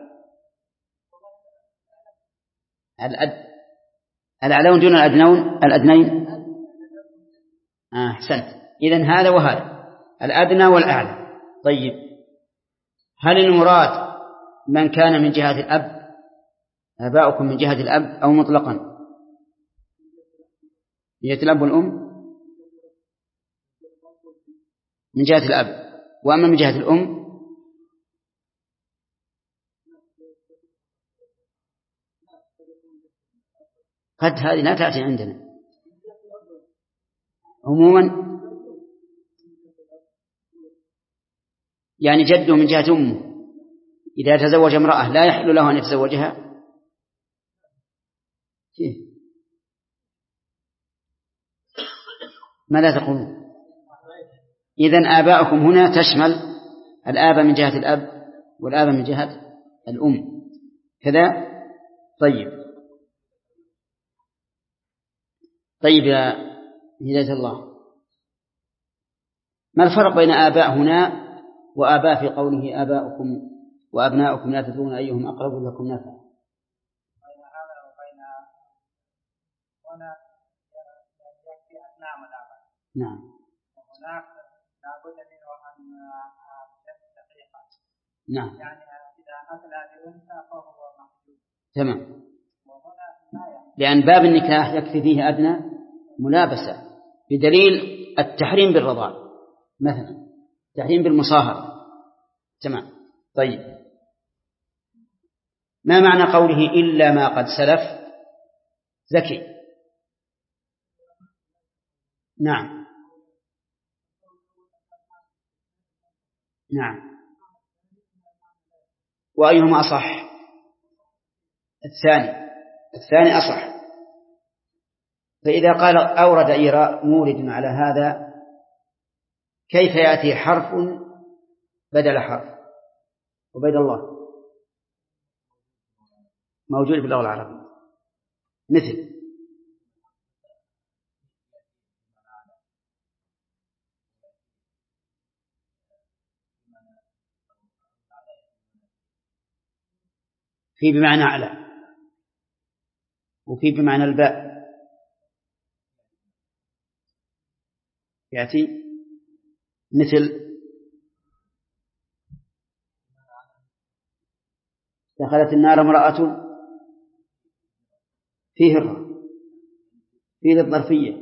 الأد... الأعلون دون الأدنون الأدنين. آه أحسنت. إذن هذا وهذا الأدنى والأعلى. طيب. هل المراد من كان من جهة الأب آباؤكم من جهة الأب أو مطلقا؟ من جهة الأب والأم؟ من جهة الأب. وأما من جهة الأم قد هذه لا تأتي عندنا عموما. يعني جده من جهة أمه إذا تزوج امرأة لا يحل له أن يتزوجها. ماذا تقولون؟ إذن آباؤكم هنا تشمل الآب من جهة الأب والآب من جهة الأم كذا. طيب. طيب يا هداية الله، ما الفرق بين آباء هنا وآباء في قوله آباؤكم وأبناؤكم لا تدرون أيهم أقرب لكم نفعا؟ بين هذا وبين هنا يكفي أبناء والآباء. نعم. وهناك لابد منه أن يكون نعم. يعني إذا أتى بأنثى فهو محدود. تمام. وهنا لا يعني. لأن باب النكاح يكفي فيه أدنى ملابسة بدليل التحريم بالرضاع مثلا، التحريم بالمصاهرة. تمام. طيب. ما معنى قوله إلا ما قد سلف؟ زكي. نعم. نعم. وأيهما أصح؟ الثاني. الثاني أصح. فإذا قال أورد إيراء مورد على هذا كيف يأتي حرف بدل حرف؟ وبيد الله موجود في اللغة العربية مثل في بمعنى أعلى وفي بمعنى الباء يأتي مثل دخلت النار امرأة فيه الراء فيه الظرفية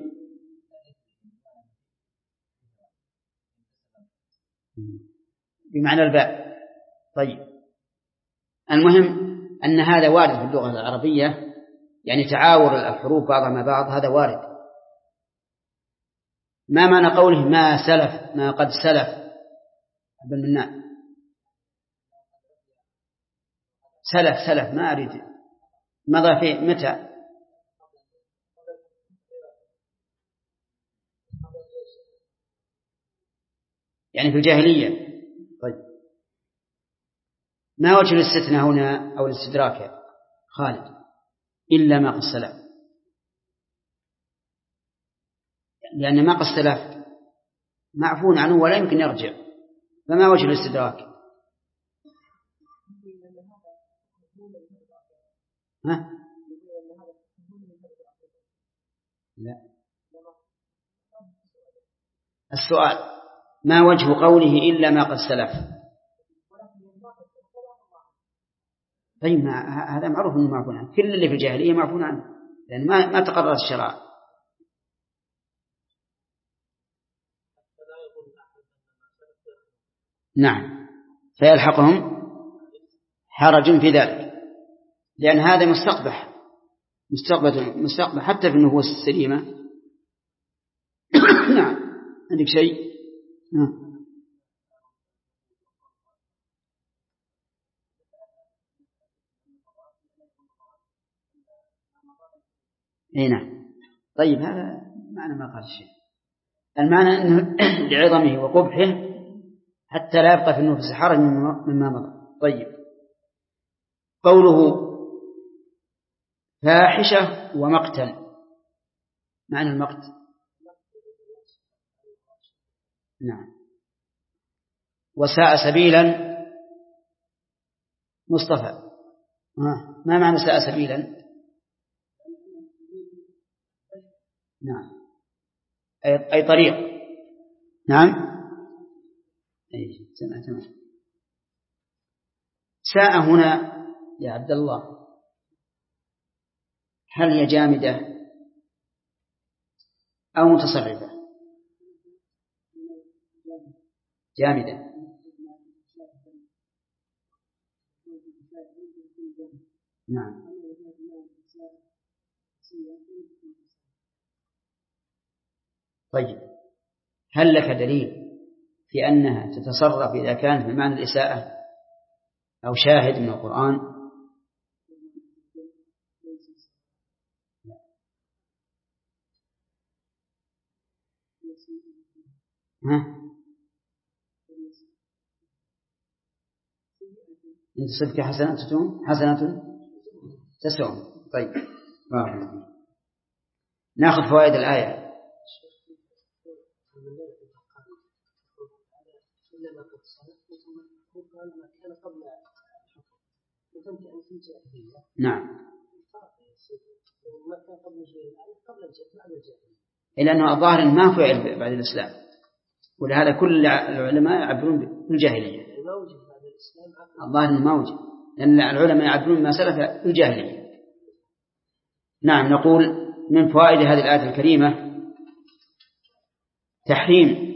بمعنى الباء. طيب. المهم أن هذا وارد في اللغة العربية، يعني تعاور الحروف بعضها مع بعض، هذا وارد. ما معنى قوله ما سلف، ما قد سلف ابن منان؟ سلف سلف ما أريد مضى في متى؟ يعني في الجاهلية. طيب ما وجه الاستثناء هنا أو الاستدراك يا خالد؟ إلا ما قد سلف، لأن ما قد سلف معفو عنه ولا يمكن يرجع، فما وجه الاستدراك؟ ها؟ لا. السؤال ما وجه قوله إلا ما قد سلف؟ طيب هذا معروف أنه معفو عنه، كل اللي في الجاهلية معفو عنه لأن ما ما تقرر الشرع. نعم فيلحقهم حرج في ذلك، لأن هذا مستقبح مستقبل مستقبل حتى في النفوس السليمة. نعم عندك شيء؟ نعم. اي نعم. طيب هذا معنى ما قال الشيء، المعنى أنه لعظمه وقبحه حتى لا يبقى في النفوس حرج مما مضى. طيب قوله فاحشة ومقتا، معنى المقت؟ نعم. وساء سبيلا مصطفى، ما معنى ساء سبيلا؟ نعم أي طريق. نعم أي تمام. ساء هنا يا عبد الله هل هي جامدة أو متصرفة؟ جامدة. نعم. طيب هل لك دليل في أنها تتصرف إذا كانت بمعنى الإساءة أو شاهد من القرآن؟ ها إن تصبك حسنة حسنة تسعون. طيب نأخذ فوائد الآية. نعم إلا أنه الظاهر ما فعل بعد الإسلام، ولهذا كل العلماء يعبرون بالجاهلية. الظاهر ما وجد لأن العلماء يعبرون ما سلف بالجاهلية. نعم نقول من فوائد هذه الآية الكريمة تحريم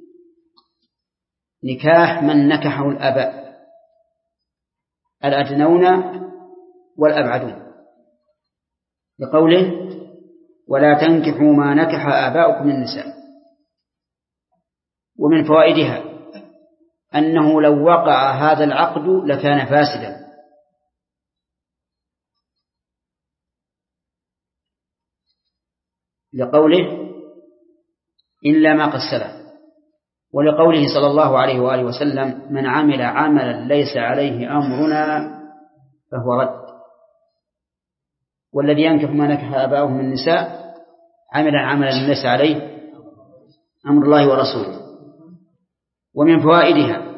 نكاح من نكحه الآباء الأدنون والأبعدون، لقوله ولا تنكحوا ما نكح آباؤكم من النساء. ومن فوائدها أنه لو وقع هذا العقد لكان فاسدا، لقوله إلا ما قد سلف، ولقوله صلى الله عليه وآله وسلم من عمل عملا ليس عليه أمرنا فهو رد. والذي ينكح ما نكح آباؤه من النساء عمل عملا ليس عليه أمر الله ورسوله. ومن فوائدها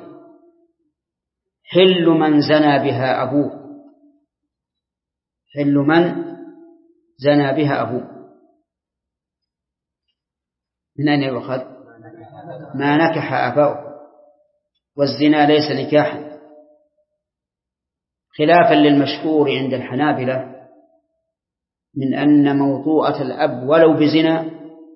حل من زنى بها أبوه، حل من زنى بها أبوه من أين يؤخذ؟ ما نكح آباؤه، والزنا ليس نكاحا، خلافا للمشهور عند الحنابلة من أن موطوءة الأب ولو بزنا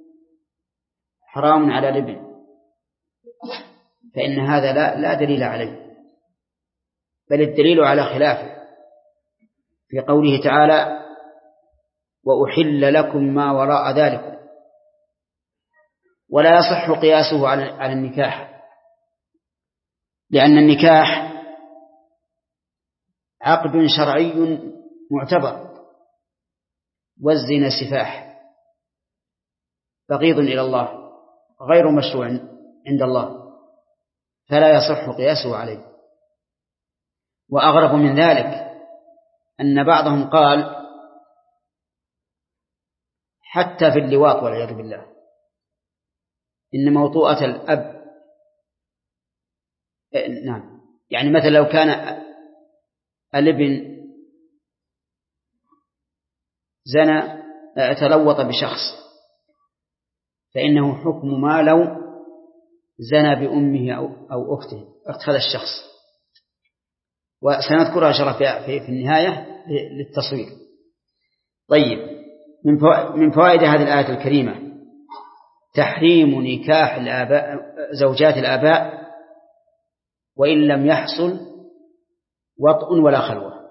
حرام على الابن، فإن هذا لا, لا دليل عليه، بل الدليل على خلافه في قوله تعالى وأحل لكم ما وراء ذلك، ولا يصح قياسه على النكاح، لأن النكاح عقد شرعي معتبر، والزنا سفاح بغيض إلى الله غير مشروع عند الله، فلا يصح قياسه عليه. وأغرب من ذلك أن بعضهم قال حتى في اللواط والعياذ بالله إن موطوءة الأب نعم يعني مثلا لو كان الابن زنى تلوط بشخص فإنه حكم ما لو زنى بأمه أو, أو أخته أخت هذا الشخص، وسنذكرها شرف في, في النهاية للتصوير. طيب، من فوائد هذه الآية الكريمة تحريم نكاح الآباء زوجات الآباء وإن لم يحصل وطء ولا خلوة.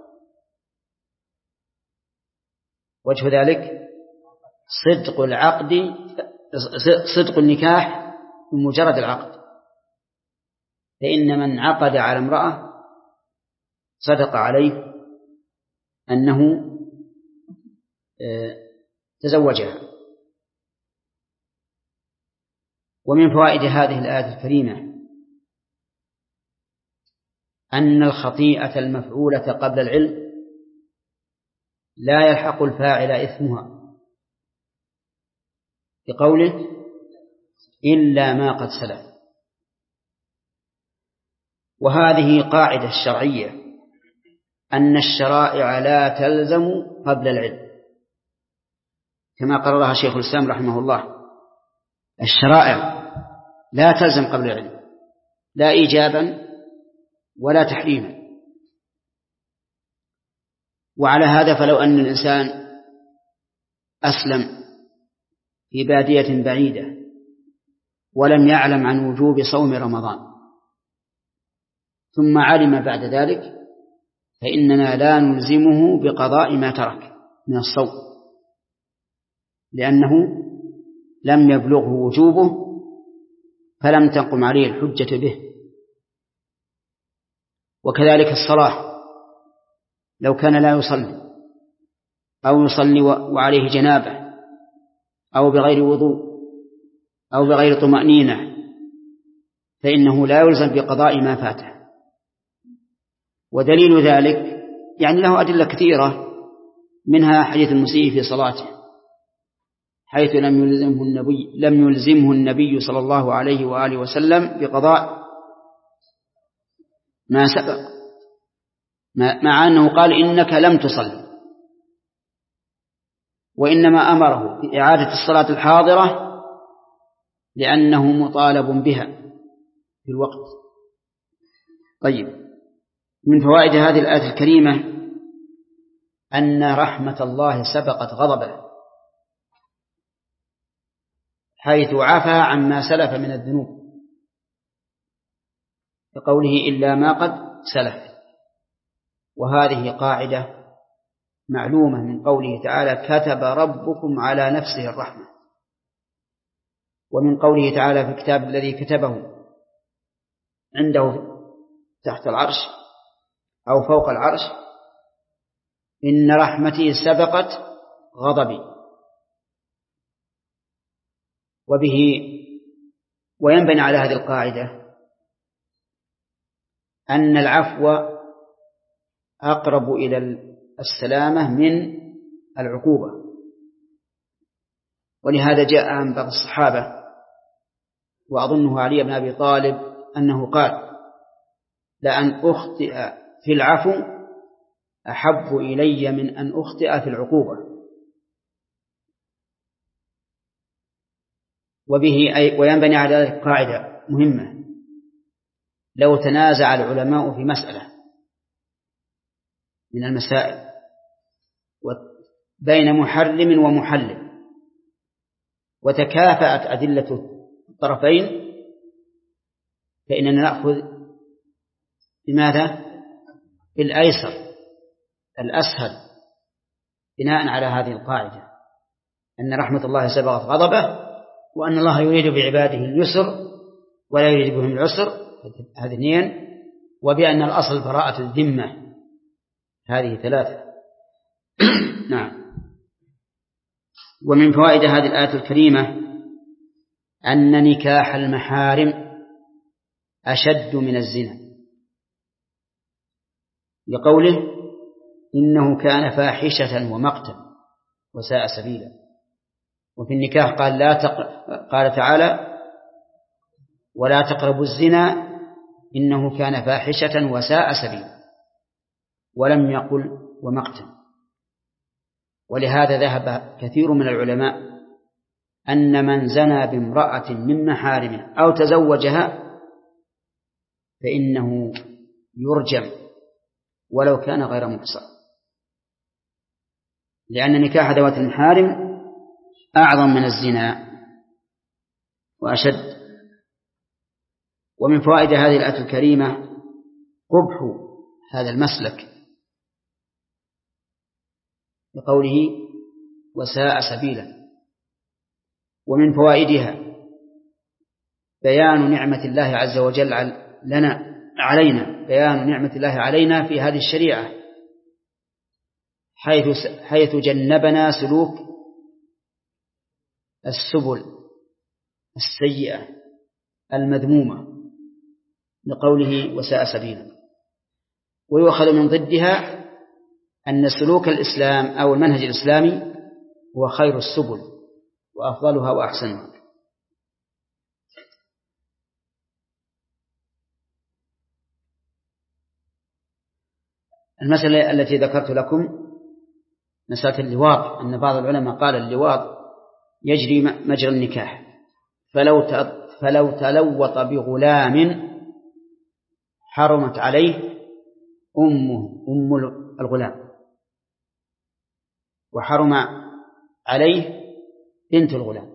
وجه ذلك صدق العقد صدق النكاح بمجرد العقد، فإن من عقد على امرأة صدق عليه أنه تزوجها. ومن فوائد هذه الآية الكريمة أن الخطيئة المفعولة قبل العلم لا يلحق الفاعل إثمها، بقوله إلا ما قد سلف. وهذه قاعدة شرعية أن الشرائع لا تلزم قبل العلم، كما قررها شيخ الإسلام رحمه الله. الشرائع لا تلزم قبل العلم لا إيجابا ولا تحريما. وعلى هذا فلو أن الإنسان أسلم في بادية بعيدة ولم يعلم عن وجوب صوم رمضان ثم علم بعد ذلك فإننا لا نلزمه بقضاء ما ترك من الصوم، لأنه لم يبلغه وجوبه فلم تقم عليه الحجة به. وكذلك الصلاة، لو كان لا يصلي أو يصلي وعليه جنابة أو بغير وضوء أو بغير طمأنينة فإنه لا يلزم بقضاء ما فاته. ودليل ذلك يعني له أدلة كثيرة، منها حديث المسيء في صلاته حيث لم يلزمه النبي لم يلزمه النبي صلى الله عليه وآله وسلم بقضاء ما سبق، مع أنه قال إنك لم تصل، وإنما أمره بإعادة الصلاة الحاضرة لأنه مطالب بها في الوقت. طيب، من فوائد هذه الآية الكريمة أن رحمة الله سبقت غضبه، حيث عفى عما سلف من الذنوب بقوله إلا ما قد سلف. وهذه قاعدة معلومة من قوله تعالى كتب ربكم على نفسه الرحمة، ومن قوله تعالى في الكتاب الذي كتبه عنده تحت العرش أو فوق العرش إن رحمتي سبقت غضبي. وبه وينبني على هذه القاعدة أن العفو أقرب إلى السلامة من العقوبة. ولهذا جاء عن بعض الصحابة وأظنه علي بن أبي طالب أنه قال لأن أخطئ في العفو أحب إلي من أن أخطئ في العقوبة. وبه أي وينبني على ذلك قاعدة مهمة: لو تنازع العلماء في مسألة من المسائل بين محرم ومحلل وتكافأت أدلة الطرفين فإننا نأخذ بماذا؟ بالأيسر الأسهل بناء على هذه القاعدة أن رحمة الله سبقت غضبه، وأن الله يريد بعباده اليسر ولا يريد بهم العسر، هذه اثنين، وبأن الأصل براءة الذمة، هذه ثلاثة. نعم. ومن فوائد هذه الآية الكريمة أن نكاح المحارم أشد من الزنا، لقوله إنه كان فاحشة ومقتا وساء سبيلا. وفي النكاح قال, لا تق... قال تعالى ولا تقربوا الزنا إنه كان فاحشة وساء سبيلا، ولم يقل ومقتا. ولهذا ذهب كثير من العلماء أن من زنى بامرأة من محارم أو تزوجها فإنه يرجم ولو كان غير محصن، لأن نكاح ذوات المحارم أعظم من الزنا وأشد. ومن فوائد هذه الآية الكريمة قبح هذا المسلك بقوله وساء سبيلا. ومن فوائدها بيان نعمة الله عز وجل لنا علينا بيان نعمة الله علينا في هذه الشريعة، حيث حيث جنبنا سلوك السبل السيئة المذمومة لقوله وساء سبيلا. ويؤخذ من ضدها أن سلوك الإسلام أو المنهج الإسلامي هو خير السبل وأفضلها وأحسنها. المسألة التي ذكرت لكم مسألة اللواط، أن بعض العلماء قال اللواط يجري مجرى النكاح، فلو فلو تلوط بغلام حرمت عليه أمه أم الغلام، وحرم عليه بنت الغلام،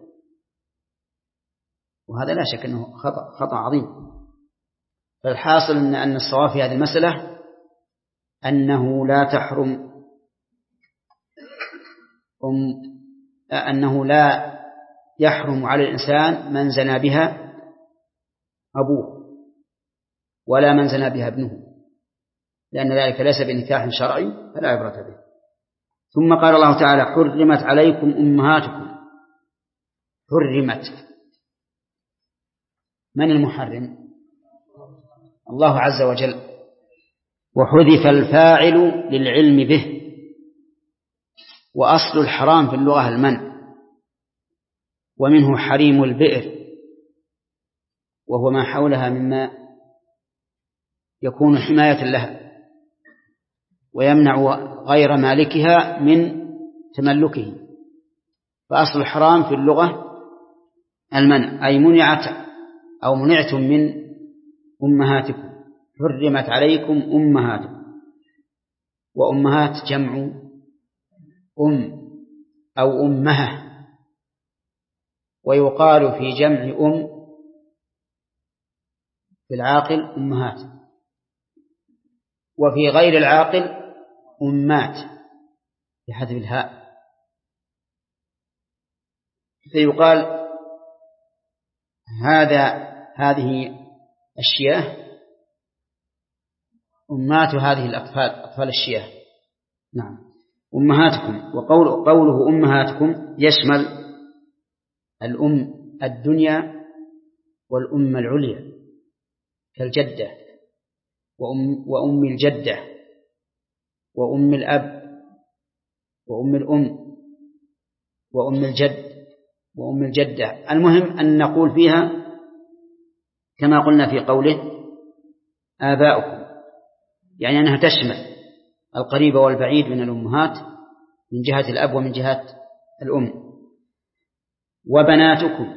وهذا لا شك أنه خطأ خطأ عظيم. فالحاصل أن أن الصواب في هذه المسألة أنه لا تحرم أم أنه لا يحرم على الإنسان من زنى بها أبوه ولا من زنى بها ابنه، لأن ذلك ليس بنكاح شرعي فلا عبرة به. ثم قال الله تعالى حرمت عليكم أمهاتكم. حرمت، من المحرم؟ الله عز وجل، وحذف الفاعل للعلم به. وأصل الحرام في اللغة المنع، ومنه حريم البئر وهو ما حولها مما يكون حماية لها ويمنع غير مالكها من تملكه. فأصل الحرام في اللغة المنع، أي منعت أو منعتم من أمهاتكم. حرمت عليكم أمهاتكم، وأمهات جمع أم أو أمها، ويقال في جمع أم في العاقل أمهات، وفي غير العاقل أمات بحذف الهاء. فيقال هذا هذه الشياه أمات هذه الأطفال، أطفال الشياه. نعم أمهاتكم. وقول قوله أمهاتكم يشمل الأم الدنيا والأم العليا كالجدة وأم, وأم الجدة وأم الأب وأم الأم وأم الجد وأم الجدة. المهم أن نقول فيها كما قلنا في قوله آباؤكم، يعني أنها تشمل القريب والبعيد من الأمهات من جهة الأب ومن جهة الأم. وبناتكم،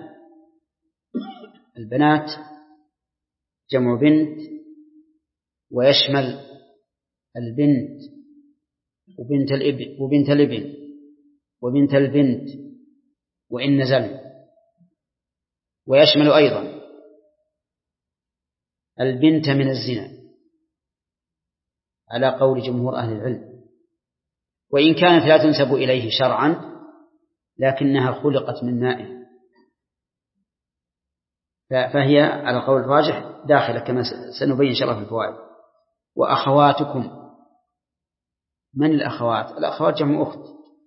البنات جمع بنت، ويشمل البنت وبنت الابن وبنت الابن وبنت البنت وإن نزل، ويشمل أيضا البنت من الزنا على قول جمهور أهل العلم، وإن كانت لا تنسب إليه شرعا لكنها خلقت من ماء، فهي على القول الراجح داخلة كما سنبين إن شاء الله في الفوائد. وأخواتكم، من الأخوات؟ الأخوات جمع أخت،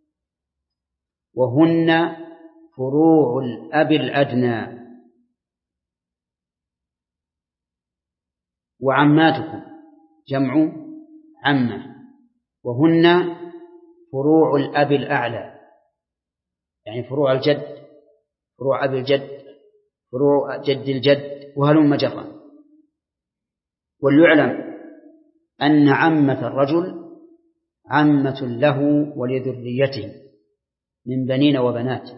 وهن فروع الأب الأدنى. وعماتكم جمع عمة، وهن فروع الأب الأعلى، يعني فروع الجد، فروع أبي الجد، فروع جد الجد، وهلم جرا. وليعلم أن عمة الرجل عمة له ولذريته من بنين وبنات.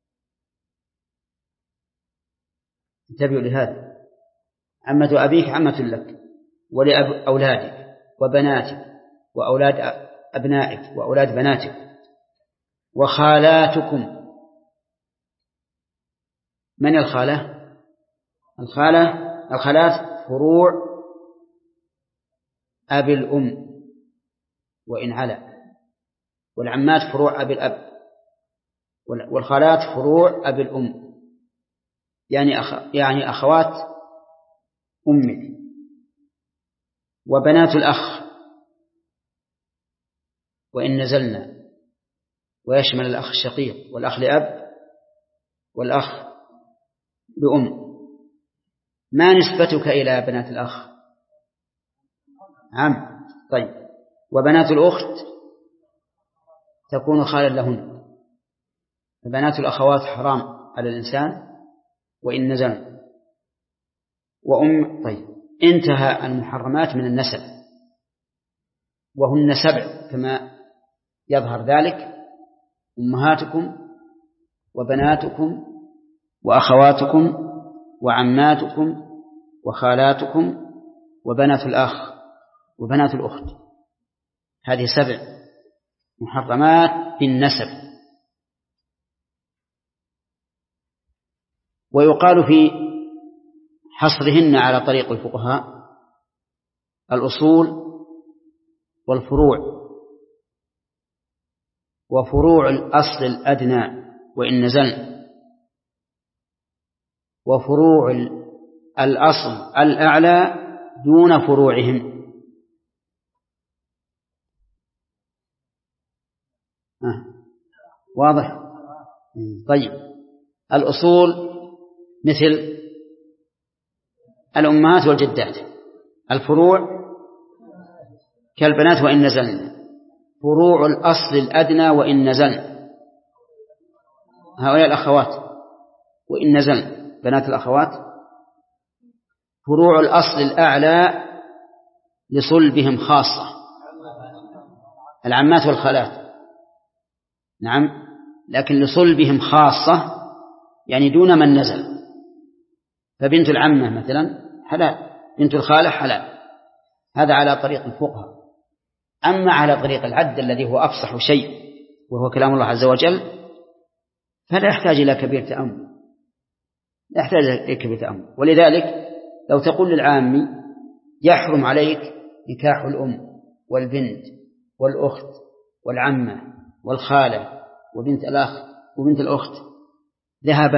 انتبهوا لهذا، عمة أبيك عمة لك ولأولادك وبناتك وأولاد أبنائك وأولاد بناتك. وخالاتكم، من الخالة؟ الخالة الخالات فروع أبي الأم وإن علا، والعمات فروع أبي الأب، والخالات فروع أبي الأم، يعني أخ... يعني أخوات أمك. وبنات الأخ وإن نزلنا، ويشمل الأخ الشقيق والأخ لأب والأخ لأم. ما نسبتك إلى بنات الأخ؟ عم. طيب، وبنات الأخت تكون خالا لهن. بنات الأخوات حرام على الإنسان وإن نزل. وأم. طيب، انتهى المحرمات من النسب، وهن سبع كما يظهر ذلك: أمهاتكم وبناتكم وأخواتكم وعماتكم وخالاتكم وبنات الأخ وبنات الأخت. هذه سبع محرمات بالنسب. ويقال في حصرهن على طريق الفقهاء الأصول والفروع، وفروع الأصل الأدنى وإن نزل، وفروع الأصل الأعلى دون فروعهم. آه. واضح؟ طيب، الأصول مثل الأمهات والجدات، الفروع كالبنات وإن نزلن، فروع الأصل الأدنى وإن نزلن هؤلاء الأخوات وإن نزلن بنات الأخوات، فروع الأصل الأعلى لصلبهم خاصة العمات والخالات، نعم، لكن لصلبهم خاصة يعني دون من نزل. فبنت العمة مثلا حلال، بنت الخالة حلال، هذا على طريق الفقهاء. أما على طريق العد الذي هو أفصح شيء وهو كلام الله عز وجل فلا يحتاج إلى كبير تأمل، لا يحتاج إلى كبير تأمل. ولذلك لو تقول للعامي يحرم عليك نكاح الأم والبنت والأخت والعمة والخالة وبنت الأخ وبنت الأخت ذهب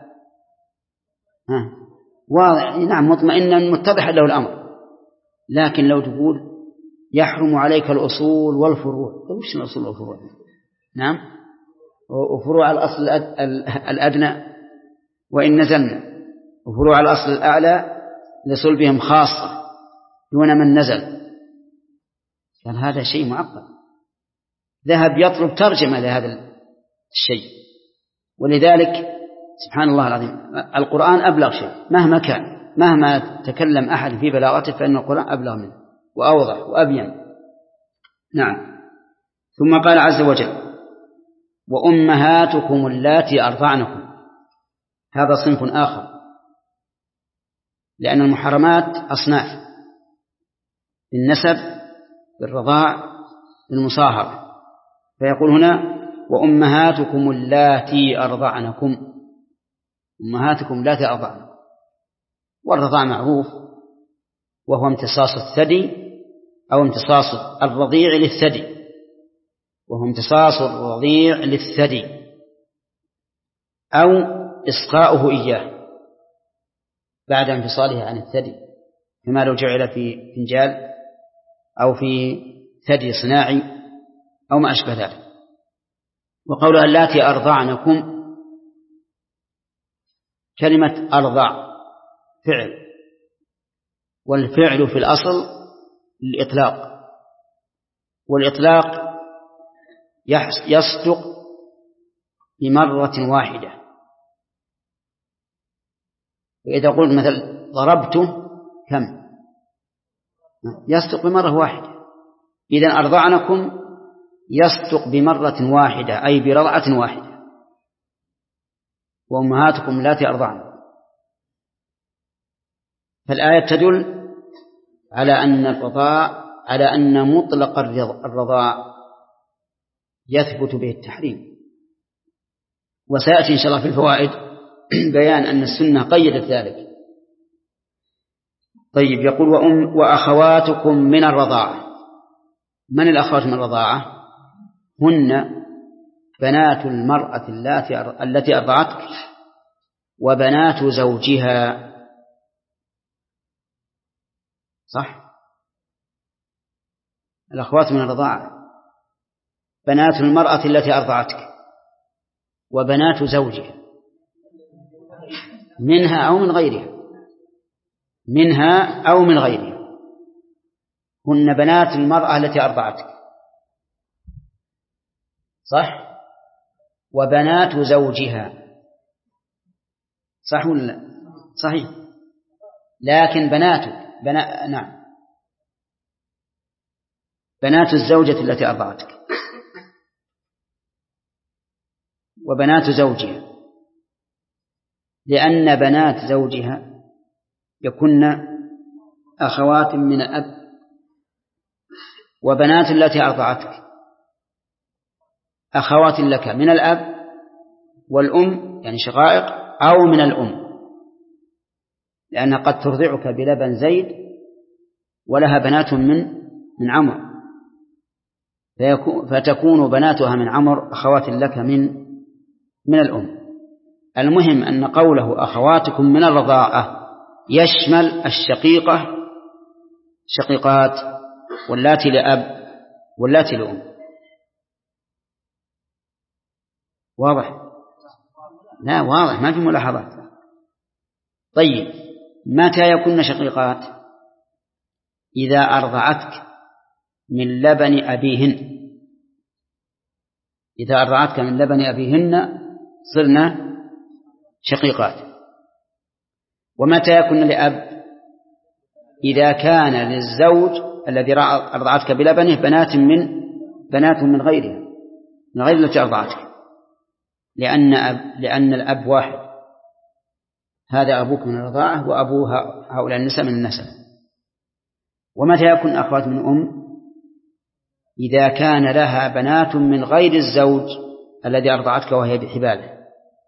ها واضح، نعم، مطمئنا متضح له الأمر. لكن لو تقول يحرم عليك الأصول والفروع، وش الأصول والفروع؟ نعم، وفروع الأصل الأدنى وإن نزلنا، وفروع الأصل الأعلى لصلبهم خاصة دون من نزل، كان هذا شيء معقد. ذهب يطلب ترجمة لهذا الشيء. ولذلك سبحان الله العظيم القرآن أبلغ شيء مهما كان، مهما تكلم أحد في بلاغته فإن القرآن أبلغ منه وأوضح وأبين. نعم. ثم قال عز وجل: وأمهاتكم اللاتي أرضعنكم. هذا صنف آخر، لأن المحرمات أصناف: بالنسب، بالرضاع، بالمصاهرة. فيقول هنا: وأمهاتكم اللاتي أرضعنكم. أمهاتكم اللاتي أرضعنكم، والرضاع معروف وهو امتصاص الثدي أو امتصاص الرضيع للثدي، وهو امتصاص الرضيع للثدي، أو إسقاؤه إياه بعد انفصاله عن الثدي، كما لو جعل في فنجال أو في ثدي صناعي أو ما أشبه ذلك. وقول اللاتي أرضعنكم، كلمة أرضع فعل، والفعل في الأصل الإطلاق، والإطلاق يصدق بمرة واحدة. وإذا قلت مثل ضربته كم؟ يصدق بمرة واحدة. إذن أرضعنكم يصدق بمرة واحدة، أي برضعة واحدة. وأمهاتكم اللاتي أرضعنكم. فالآية تدل على أن الرضاع على أن مطلق الرضاع يثبت به التحريم. وسيأتي إن شاء الله في الفوائد بيان أن السنة قيدت ذلك. طيب، يقول وأم وأخواتكم من الرضاعة. من الأخوات من الرضاعة؟ هن بنات المرأة التي أرضعتك وبنات زوجها. صح؟ الأخوات من الرضاعة بنات المرأة التي أرضعتك وبنات زوجها، منها أو من غيرها، منها أو من غيرها. هن بنات المرأة التي أرضعتك، صح؟ وبنات زوجها، صح ولا لا؟ صحيح. لكن بنات بنا... نعم بنات الزوجة التي أرضعتك وبنات زوجها، لأن بنات زوجها يكن أخوات من الأب، وبنات التي أرضعتك أخوات لك من الأب والأم، يعني شقائق، أو من الأم، لأنها قد ترضعك بلبن زيد ولها بنات من من عمر، فتكون بناتها من عمر أخوات لك من من الأم. المهم أن قوله أخواتكم من الرضاعة يشمل الشقيقة، شقيقات، واللاتي لأب واللاتي لأم. واضح؟ لا، واضح، ما في ملاحظات. طيب، متى يكون شقيقات؟ إذا أرضعتك من لبن أبيهن. إذا أرضعتك من لبن أبيهن صرنا شقيقات. ومتى يكون لأب؟ إذا كان للزوج الذي أرضعتك بلبنه بنات من بنات من غيرها، من غير التي أرضعتك، لأن أب لأن الأب واحد، هذا أبوك من الرضاعة وأبو هؤلاء النساء من النسب. ومتى يكون أخوات من أم؟ إذا كان لها بنات من غير الزوج الذي أرضعتك وهي بحباله،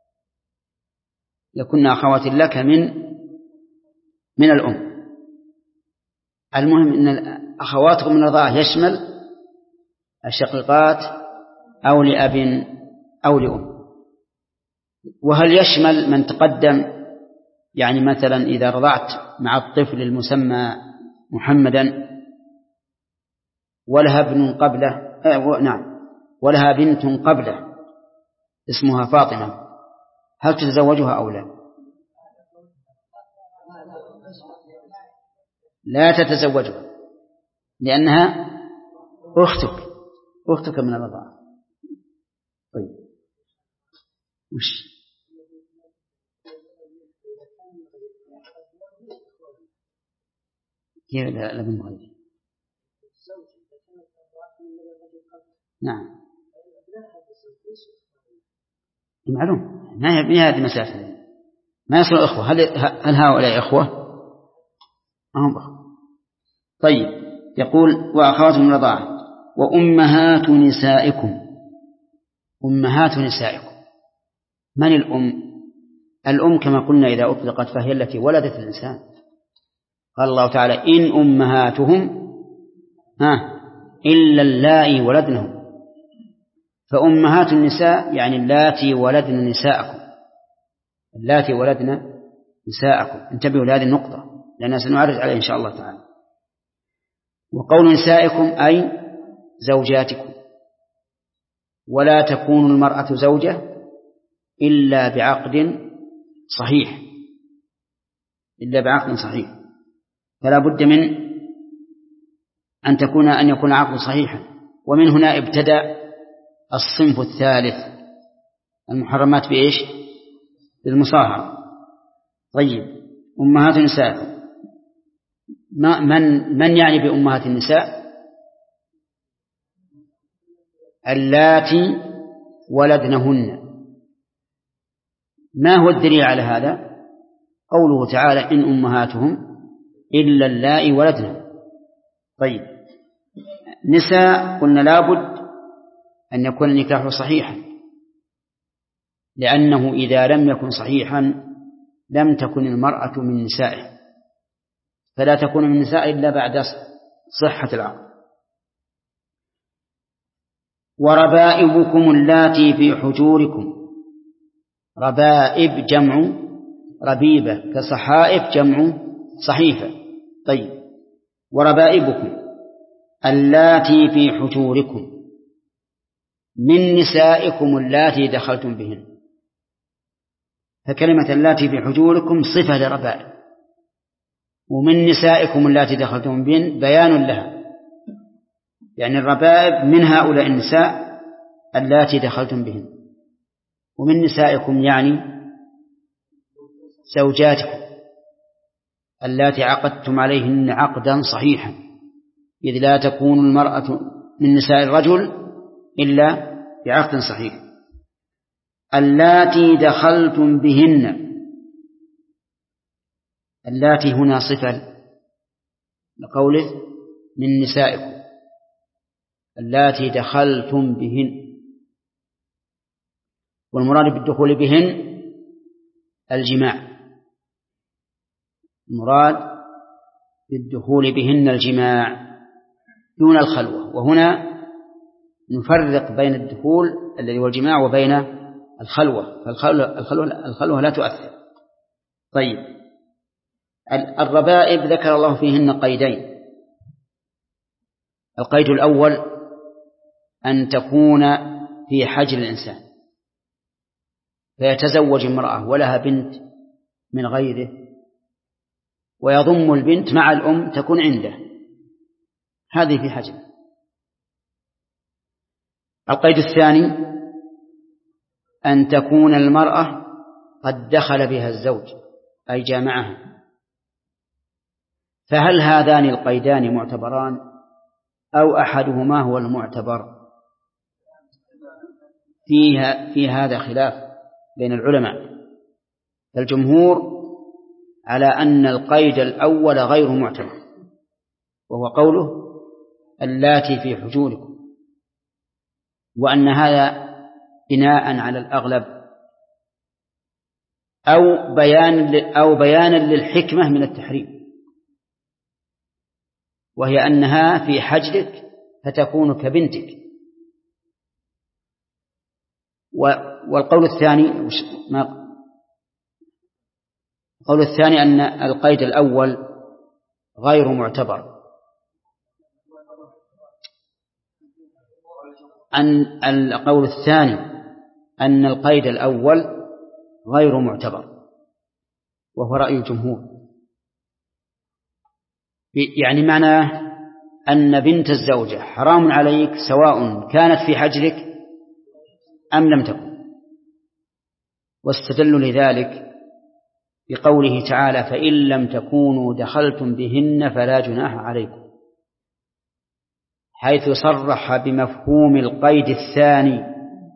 يكون أخوات لك من من الأم. المهم أن أخواتكم من الرضاعة يشمل الشقيقات أو لأب أو لأم. وهل يشمل من تقدم؟ يعني مثلا إذا رضعت مع الطفل المسمى محمدا ولها ابن قبله، آه نعم ولها بنت قبله اسمها فاطمة، هل تتزوجها أو لا؟ لا تتزوجها، لأنها أختك أختك من الرضاعة. طيب، وش كيف لا من غيره؟ نعم معلوم، ما هي هذه مسافة، ما يصل إخوة. هل هل هؤلاء إخوة؟ هم أخوة. طيب، يقول وأخواتكم من الرضاعة وأمهات نسائكم. أمهات نسائكم من الأم؟ الأم كما قلنا إذا أطلقت فهي التي ولدت الإنسان. قال الله تعالى إن أمهاتهم ها إلا اللائي ولدنهم، فأمهات النساء يعني اللاتي ولدن نساءكم، اللاتي ولدن نساءكم. انتبهوا لهذه النقطة لأننا سنعرج عليها إن شاء الله تعالى. وقول نسائكم أي زوجاتكم، ولا تكون المرأة زوجة إلا بعقد صحيح، إلا بعقد صحيح، فلا بد من أن تكون أن يكون عقد صحيحا. ومن هنا ابتدأ الصنف الثالث، المحرمات بإيش؟ بالمصاهرة. طيب، أمهات النساء، من من يعني بأمهات النساء؟ اللاتي ولدنهن. ما هو الدليل على هذا؟ قوله تعالى إن أمهاتهم إلا اللائي ولدنهم. طيب، نساء قلنا لابد أن يكون النكاح صحيحا، لأنه إذا لم يكن صحيحا لم تكن المرأة من نسائه، فلا تكون من نساء إلا بعد صحة العقد. وربائبكم اللاتي في حجوركم، ربائب جمع ربيبة، كصحائف جمع صحيفة. طيب، وربائبكم اللاتي في حجوركم من نسائكم اللاتي دخلتم بهن، فكلمة اللاتي في حجوركم صفة لربائب، ومن نسائكم اللاتي دخلتم بهن بيان لها، يعني الربائب من هؤلاء النساء اللاتي دخلتم بهن، ومن نسائكم يعني زوجاتكم اللاتي عقدتم عليهن عقدا صحيحا، إذ لا تكون المرأة من نساء الرجل إلا بعقد صحيح. اللاتي دخلتم بهن، اللاتي هنا صفة لقوله من نسائكم، اللاتي دخلتم بهن، والمراد بالدخول بهن الجماع، المراد بالدخول بهن الجماع دون الخلوة. وهنا نفرق بين الدخول الذي هو الجماع وبين الخلوة، فالخلوة الخلوة, الخلوة لا تؤثر. طيب، الربائب ذكر الله فيهن قيدين. القيد الأول أن تكون في حجر الإنسان، فيتزوج امرأة ولها بنت من غيره، ويضم البنت مع الأم تكون عنده، هذه في حجر. القيد الثاني أن تكون المرأة قد دخل بها الزوج أي جامعها، فهل هذان القيدان معتبران أو أحدهما هو المعتبر؟ فيها في هذا خلاف بين العلماء، فالجمهور على أن القيد الأول غير معتبر، وهو قوله اللاتي في حجوركم، وأن هذا بناء على الأغلب أو بيان أو بيانا للحكمة من التحريم، وهي أنها في حجرك فتكون كبنتك. والقول الثاني ما القول الثاني أن القيد الأول غير معتبر، أن القول الثاني أن القيد الأول غير معتبر، وهو رأي الجمهور، يعني معناه أن بنت الزوجة حرام عليك سواء كانت في حجرك أم لم تكن. واستدلوا لذلك بقوله تعالى فإن لم تكونوا دخلتم بهن فلا جناح عليكم، حيث صرح بمفهوم القيد الثاني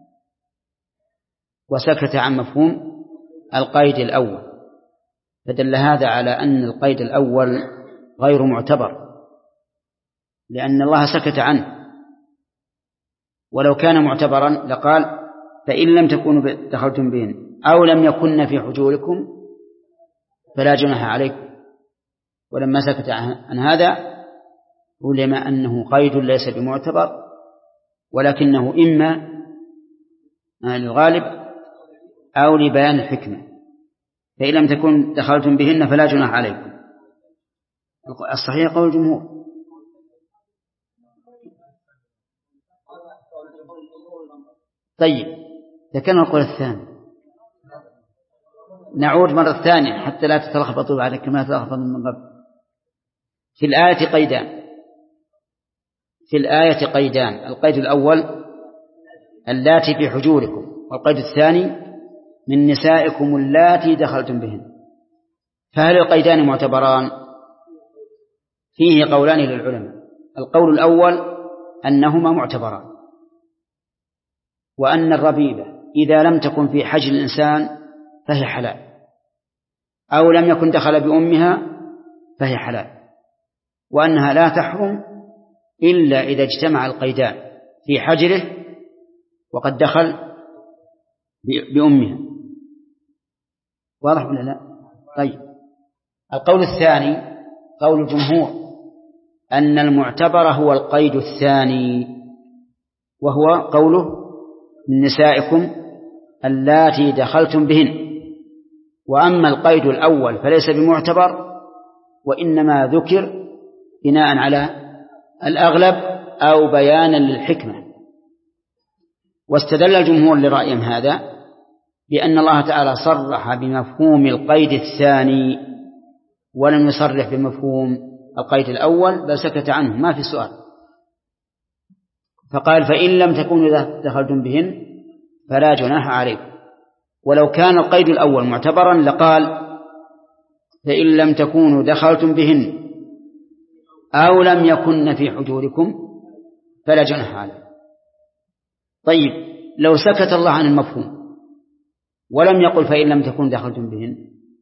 وسكت عن مفهوم القيد الأول، فدل هذا على أن القيد الأول غير معتبر، لأن الله سكت عنه. ولو كان معتبرا لقال فإن لم تكونوا دخلتم بهن أو لم يكن في حجوركم فلا جناح عليكم، ولما سكت عن هذا ولما أنه قيد ليس بمعتبر، ولكنه إما للغالب أو لبيان الحكمة. فإن لم تكن دخلتم بهن فلا جناح عليكم. الصحيح قول الجمهور. طيب ذكرنا القول الثاني، نعود مرة ثانية حتى لا تتلخبطوا بعد كما تلخبطوا من قبل. في الآية قيدان في الآية قيدان القيد الأول اللاتي في حجوركم، والقيد الثاني من نسائكم اللاتي دخلتم بهن. فهل القيدان معتبران؟ فيه قولان للعلماء. القول الأول أنهما معتبران، وأن الربيبة إذا لم تكن في حجر الإنسان فهي حلال، أو لم يكن دخل بأمها فهي حلال، وأنها لا تحرم إلا إذا اجتمع القيدان في حجره وقد دخل بأمها. واضح ولا لا؟ طيب القول الثاني قول الجمهور أن المعتبر هو القيد الثاني، وهو قوله من نسائكم اللاتي دخلتم بهن. وأما القيد الأول فليس بمعتبر، وإنما ذكر بناء على الأغلب أو بيانا للحكمة. واستدل الجمهور لرأيهم هذا بأن الله تعالى صرح بمفهوم القيد الثاني ولم يصرح بمفهوم القيد الأول، بل سكت عنه ما في سؤال. فقال فإن لم تكونوا دخلتم بهن فلا جناح عليكم. ولو كان القيد الأول معتبرا لقال فإن لم تكونوا دخلتم بهن أو لم يكن في حجوركم فلا جناح عليكم. طيب لو سكت الله عن المفهوم ولم يقل فإن لم تكونوا دخلتم بهن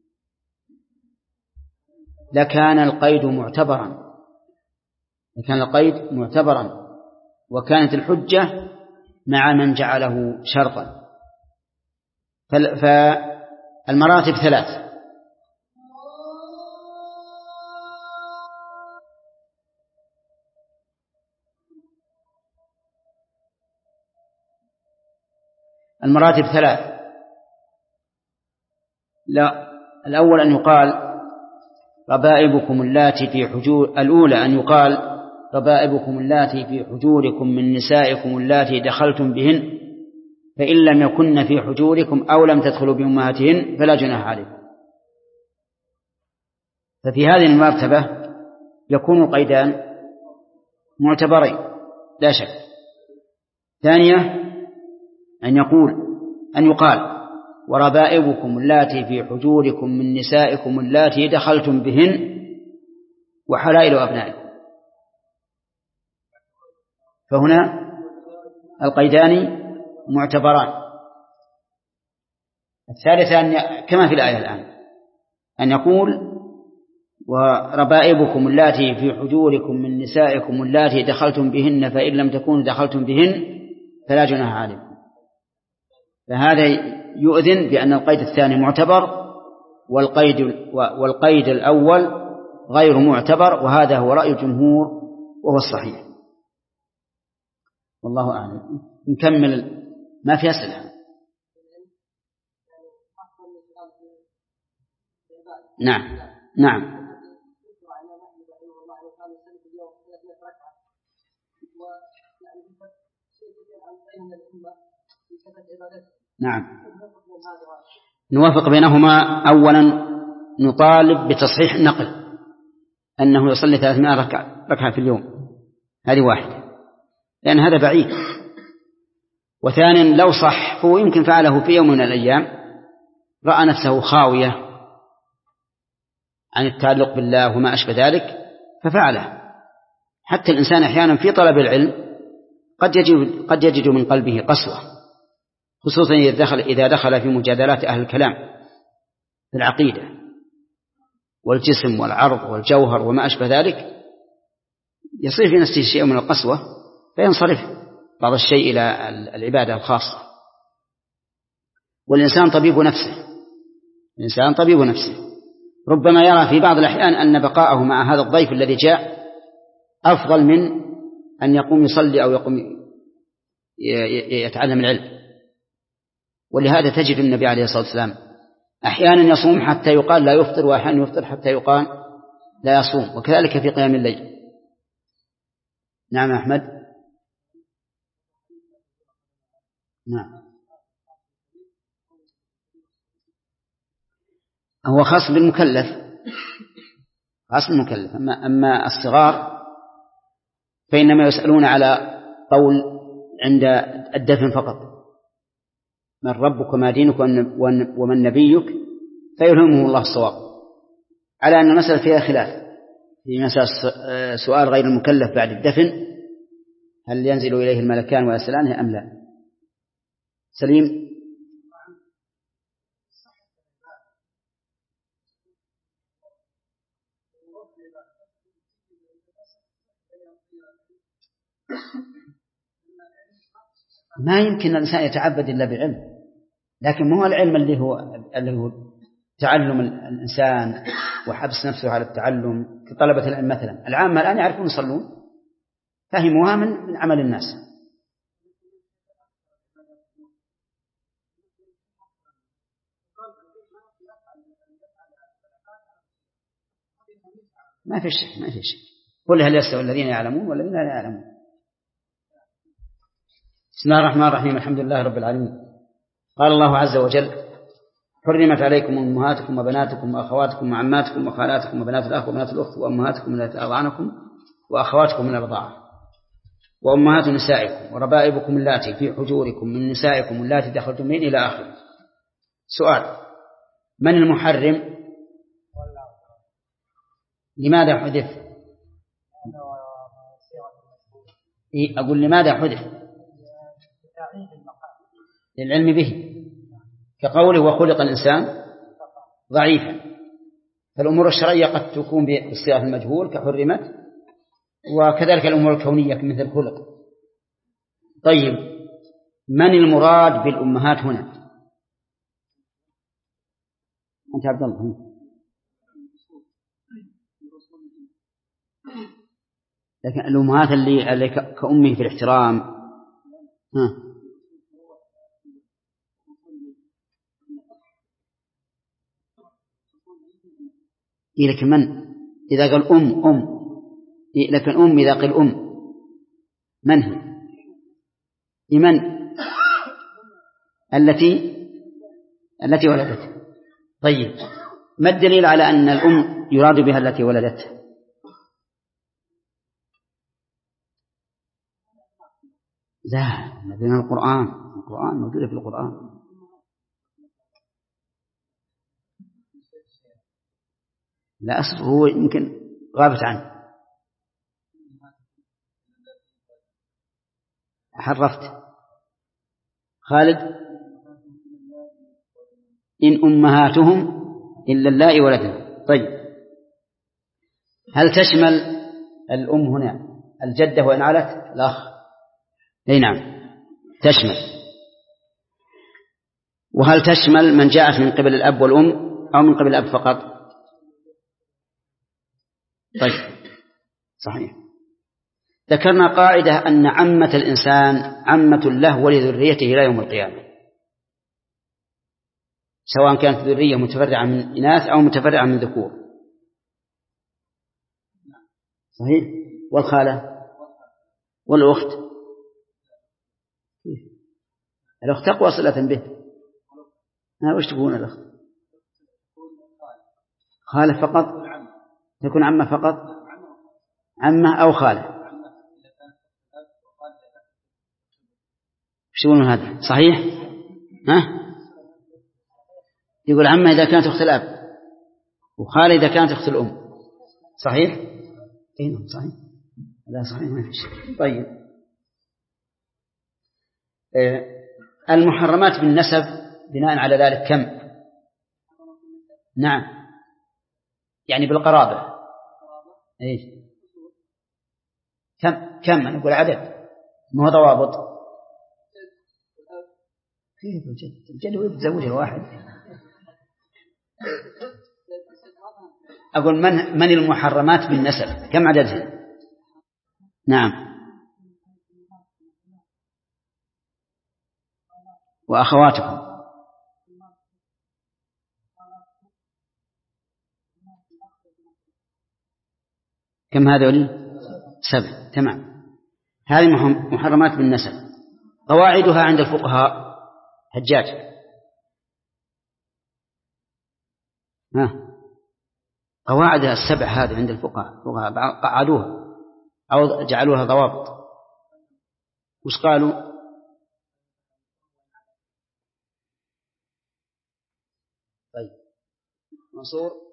لكان القيد معتبرا لكان القيد معتبرا وكانت الحجة مع من جعله شرطا. فالمراتب ثلاث: المراتب ثلاث لا الأول أن يقال ربائبكم اللاتي في حجور الأولى أن يقال ربائبكم اللاتي في حجوركم من نسائكم اللاتي دخلتم بهن فإن لم يكن في حجوركم أو لم تدخلوا بأمهاتهن فلا جناح عليكم. ففي هذه المرتبة يكون القيدان معتبرين لا شك. ثانية أن يقول أن يقال وربائبكم اللاتي في حجوركم من نسائكم اللاتي دخلتم بهن وحلائل أبنائكم. فهنا القيدان معتبران. الثالثة أن ي... كما في الآية الآن أن يقول وربائبكم اللاتي في حجوركم من نسائكم اللاتي دخلتم بهن فإن لم تكونوا دخلتم بهن فلا جناح عليكم. فهذا يؤذن بأن القيد الثاني معتبر والقيد, والقيد الأول غير معتبر، وهذا هو رأي الجمهور وهو الصحيح والله أعلم. نكمل ما في أسئلة. نعم نعم نعم نوافق بينهما. أولا نطالب بتصحيح النقل أنه يصلي ثلاثمائة ركعة ركعة في اليوم، هذه واحدة، لأن هذا بعيد. وثانيا لو صح فهو يمكن فعله في يوم من الأيام رأى نفسه خاوية عن التعلق بالله وما أشبه ذلك ففعله. حتى الإنسان أحيانا في طلب العلم قد يجد, قد يجد من قلبه قسوة، خصوصا إذا دخل, إذا دخل في مجادلات أهل الكلام في العقيدة والجسم والعرض والجوهر وما أشبه ذلك، يصير في نفسه شيء من القسوة فينصرف بعض الشيء إلى العبادة الخاصة. والإنسان طبيب نفسه الإنسان طبيب نفسه ربما يرى في بعض الأحيان أن بقاءه مع هذا الضيف الذي جاء أفضل من أن يقوم يصلي أو يقوم يتعلم العلم. ولهذا تجد النبي عليه الصلاة والسلام أحيانا يصوم حتى يقال لا يفطر، وأحيانا يفطر حتى يقال لا يصوم، وكذلك في قيام الليل. نعم أحمد. نعم هو خاص بالمكلف، خاص بالمكلف. أما, أما الصغار فإنما يسألون على قول عند الدفن فقط: من ربك وما دينك ومن نبيك، فيلهمهم الله الصواب، على أن المسألة فيها خلاف في مسألة سؤال غير المكلف بعد الدفن، هل ينزل إليه الملكان ويسألانه أم لا. سليم. ما يمكن الإنسان يتعبد إلا بعلم، لكن ما هو العلم اللي هو اللي هو تعلم الإنسان وحبس نفسه على التعلم كطلبة العلم مثلا. العامة الآن يعرفون يصلون، فهموها من من عمل الناس. ما في شيء، ما في شيء. قل هل يستوي الذين يعلمون والذين لا يعلمون. بسم الله الرحمن الرحيم. الحمد لله رب العالمين. قال الله عز وجل: حرمت عليكم أمهاتكم وبناتكم وأخواتكم وعماتكم وخالاتكم وبنات الأخ وبنات الأخت وأمهاتكم التي أرضعنكم وأخواتكم من الرضاعة وأمهات نسائكم وربائبكم اللاتي في حجوركم من نسائكم اللاتي دخلتم بهن إلى آخره. سؤال: من المحرم؟ لماذا حدث؟ إيه أقول لماذا حدث؟ للعلم به، كقوله: وخلق الإنسان ضعيفا. فالأمور الشرعية قد تكون بالصيغة المجهول كحرمت، وكذلك الأمور الكونية مثل خلق. طيب، من المراد بالأمهات هنا؟ أنت عبد الله. لكن الأمهات اللي كأمه في الاحترام، ها إيه لكن من إذا قال أم أم إيه لكن أم إذا قال أم من هي؟ لمن؟ التي التي ولدته. طيب، ما الدليل على أن الأم يراد بها التي ولدته؟ لا، من القرآن. القرآن موجودة في القرآن. لا أصل هو يمكن غابت عنه. حرفت. خالد: إن أمهاتهم إلا اللائي ولدنا. طيب، هل تشمل الأم هنا الجدة وإن علت؟ الأخ. أي نعم تشمل. وهل تشمل من جاءت من قبل الأب والأم أو من قبل الأب فقط؟ طيب صحيح. ذكرنا قاعدة أن عمة الإنسان عمة له ولذريته إلى يوم القيامة، سواء كانت ذرية متفرعة من إناث أو متفرعة من ذكور. صحيح. والخالة والأخت، الأخت تقوى صلة به. ها وش تكون الأخت؟ خالة فقط، تكون عمة فقط، عمة أو خالة. شو هذا؟ صحيح. ها يقول عمة إذا كانت أخت الأب، وخالة إذا كانت أخت الأم. صحيح. إيه صحيح. لا صحيح ما في شيء. طيب، المحرمات بالنسب بناء على ذلك كم؟ نعم، يعني بالقرابة. إيه كم كم أنا أقول عدد، ما هو ضوابط. كيف الجد الجد ويتزوجها واحد. أقول من من المحرمات بالنسب كم عددها؟ نعم. وأخواتكم كم هذول؟ سبع. تمام. هذه محرمات بالنسب. قواعدها عند الفقهاء حجاج. ها قواعدها السبع هذه عند الفقهاء قعدوها أو جعلوها ضوابط. وش قالوا؟ طيب منصور.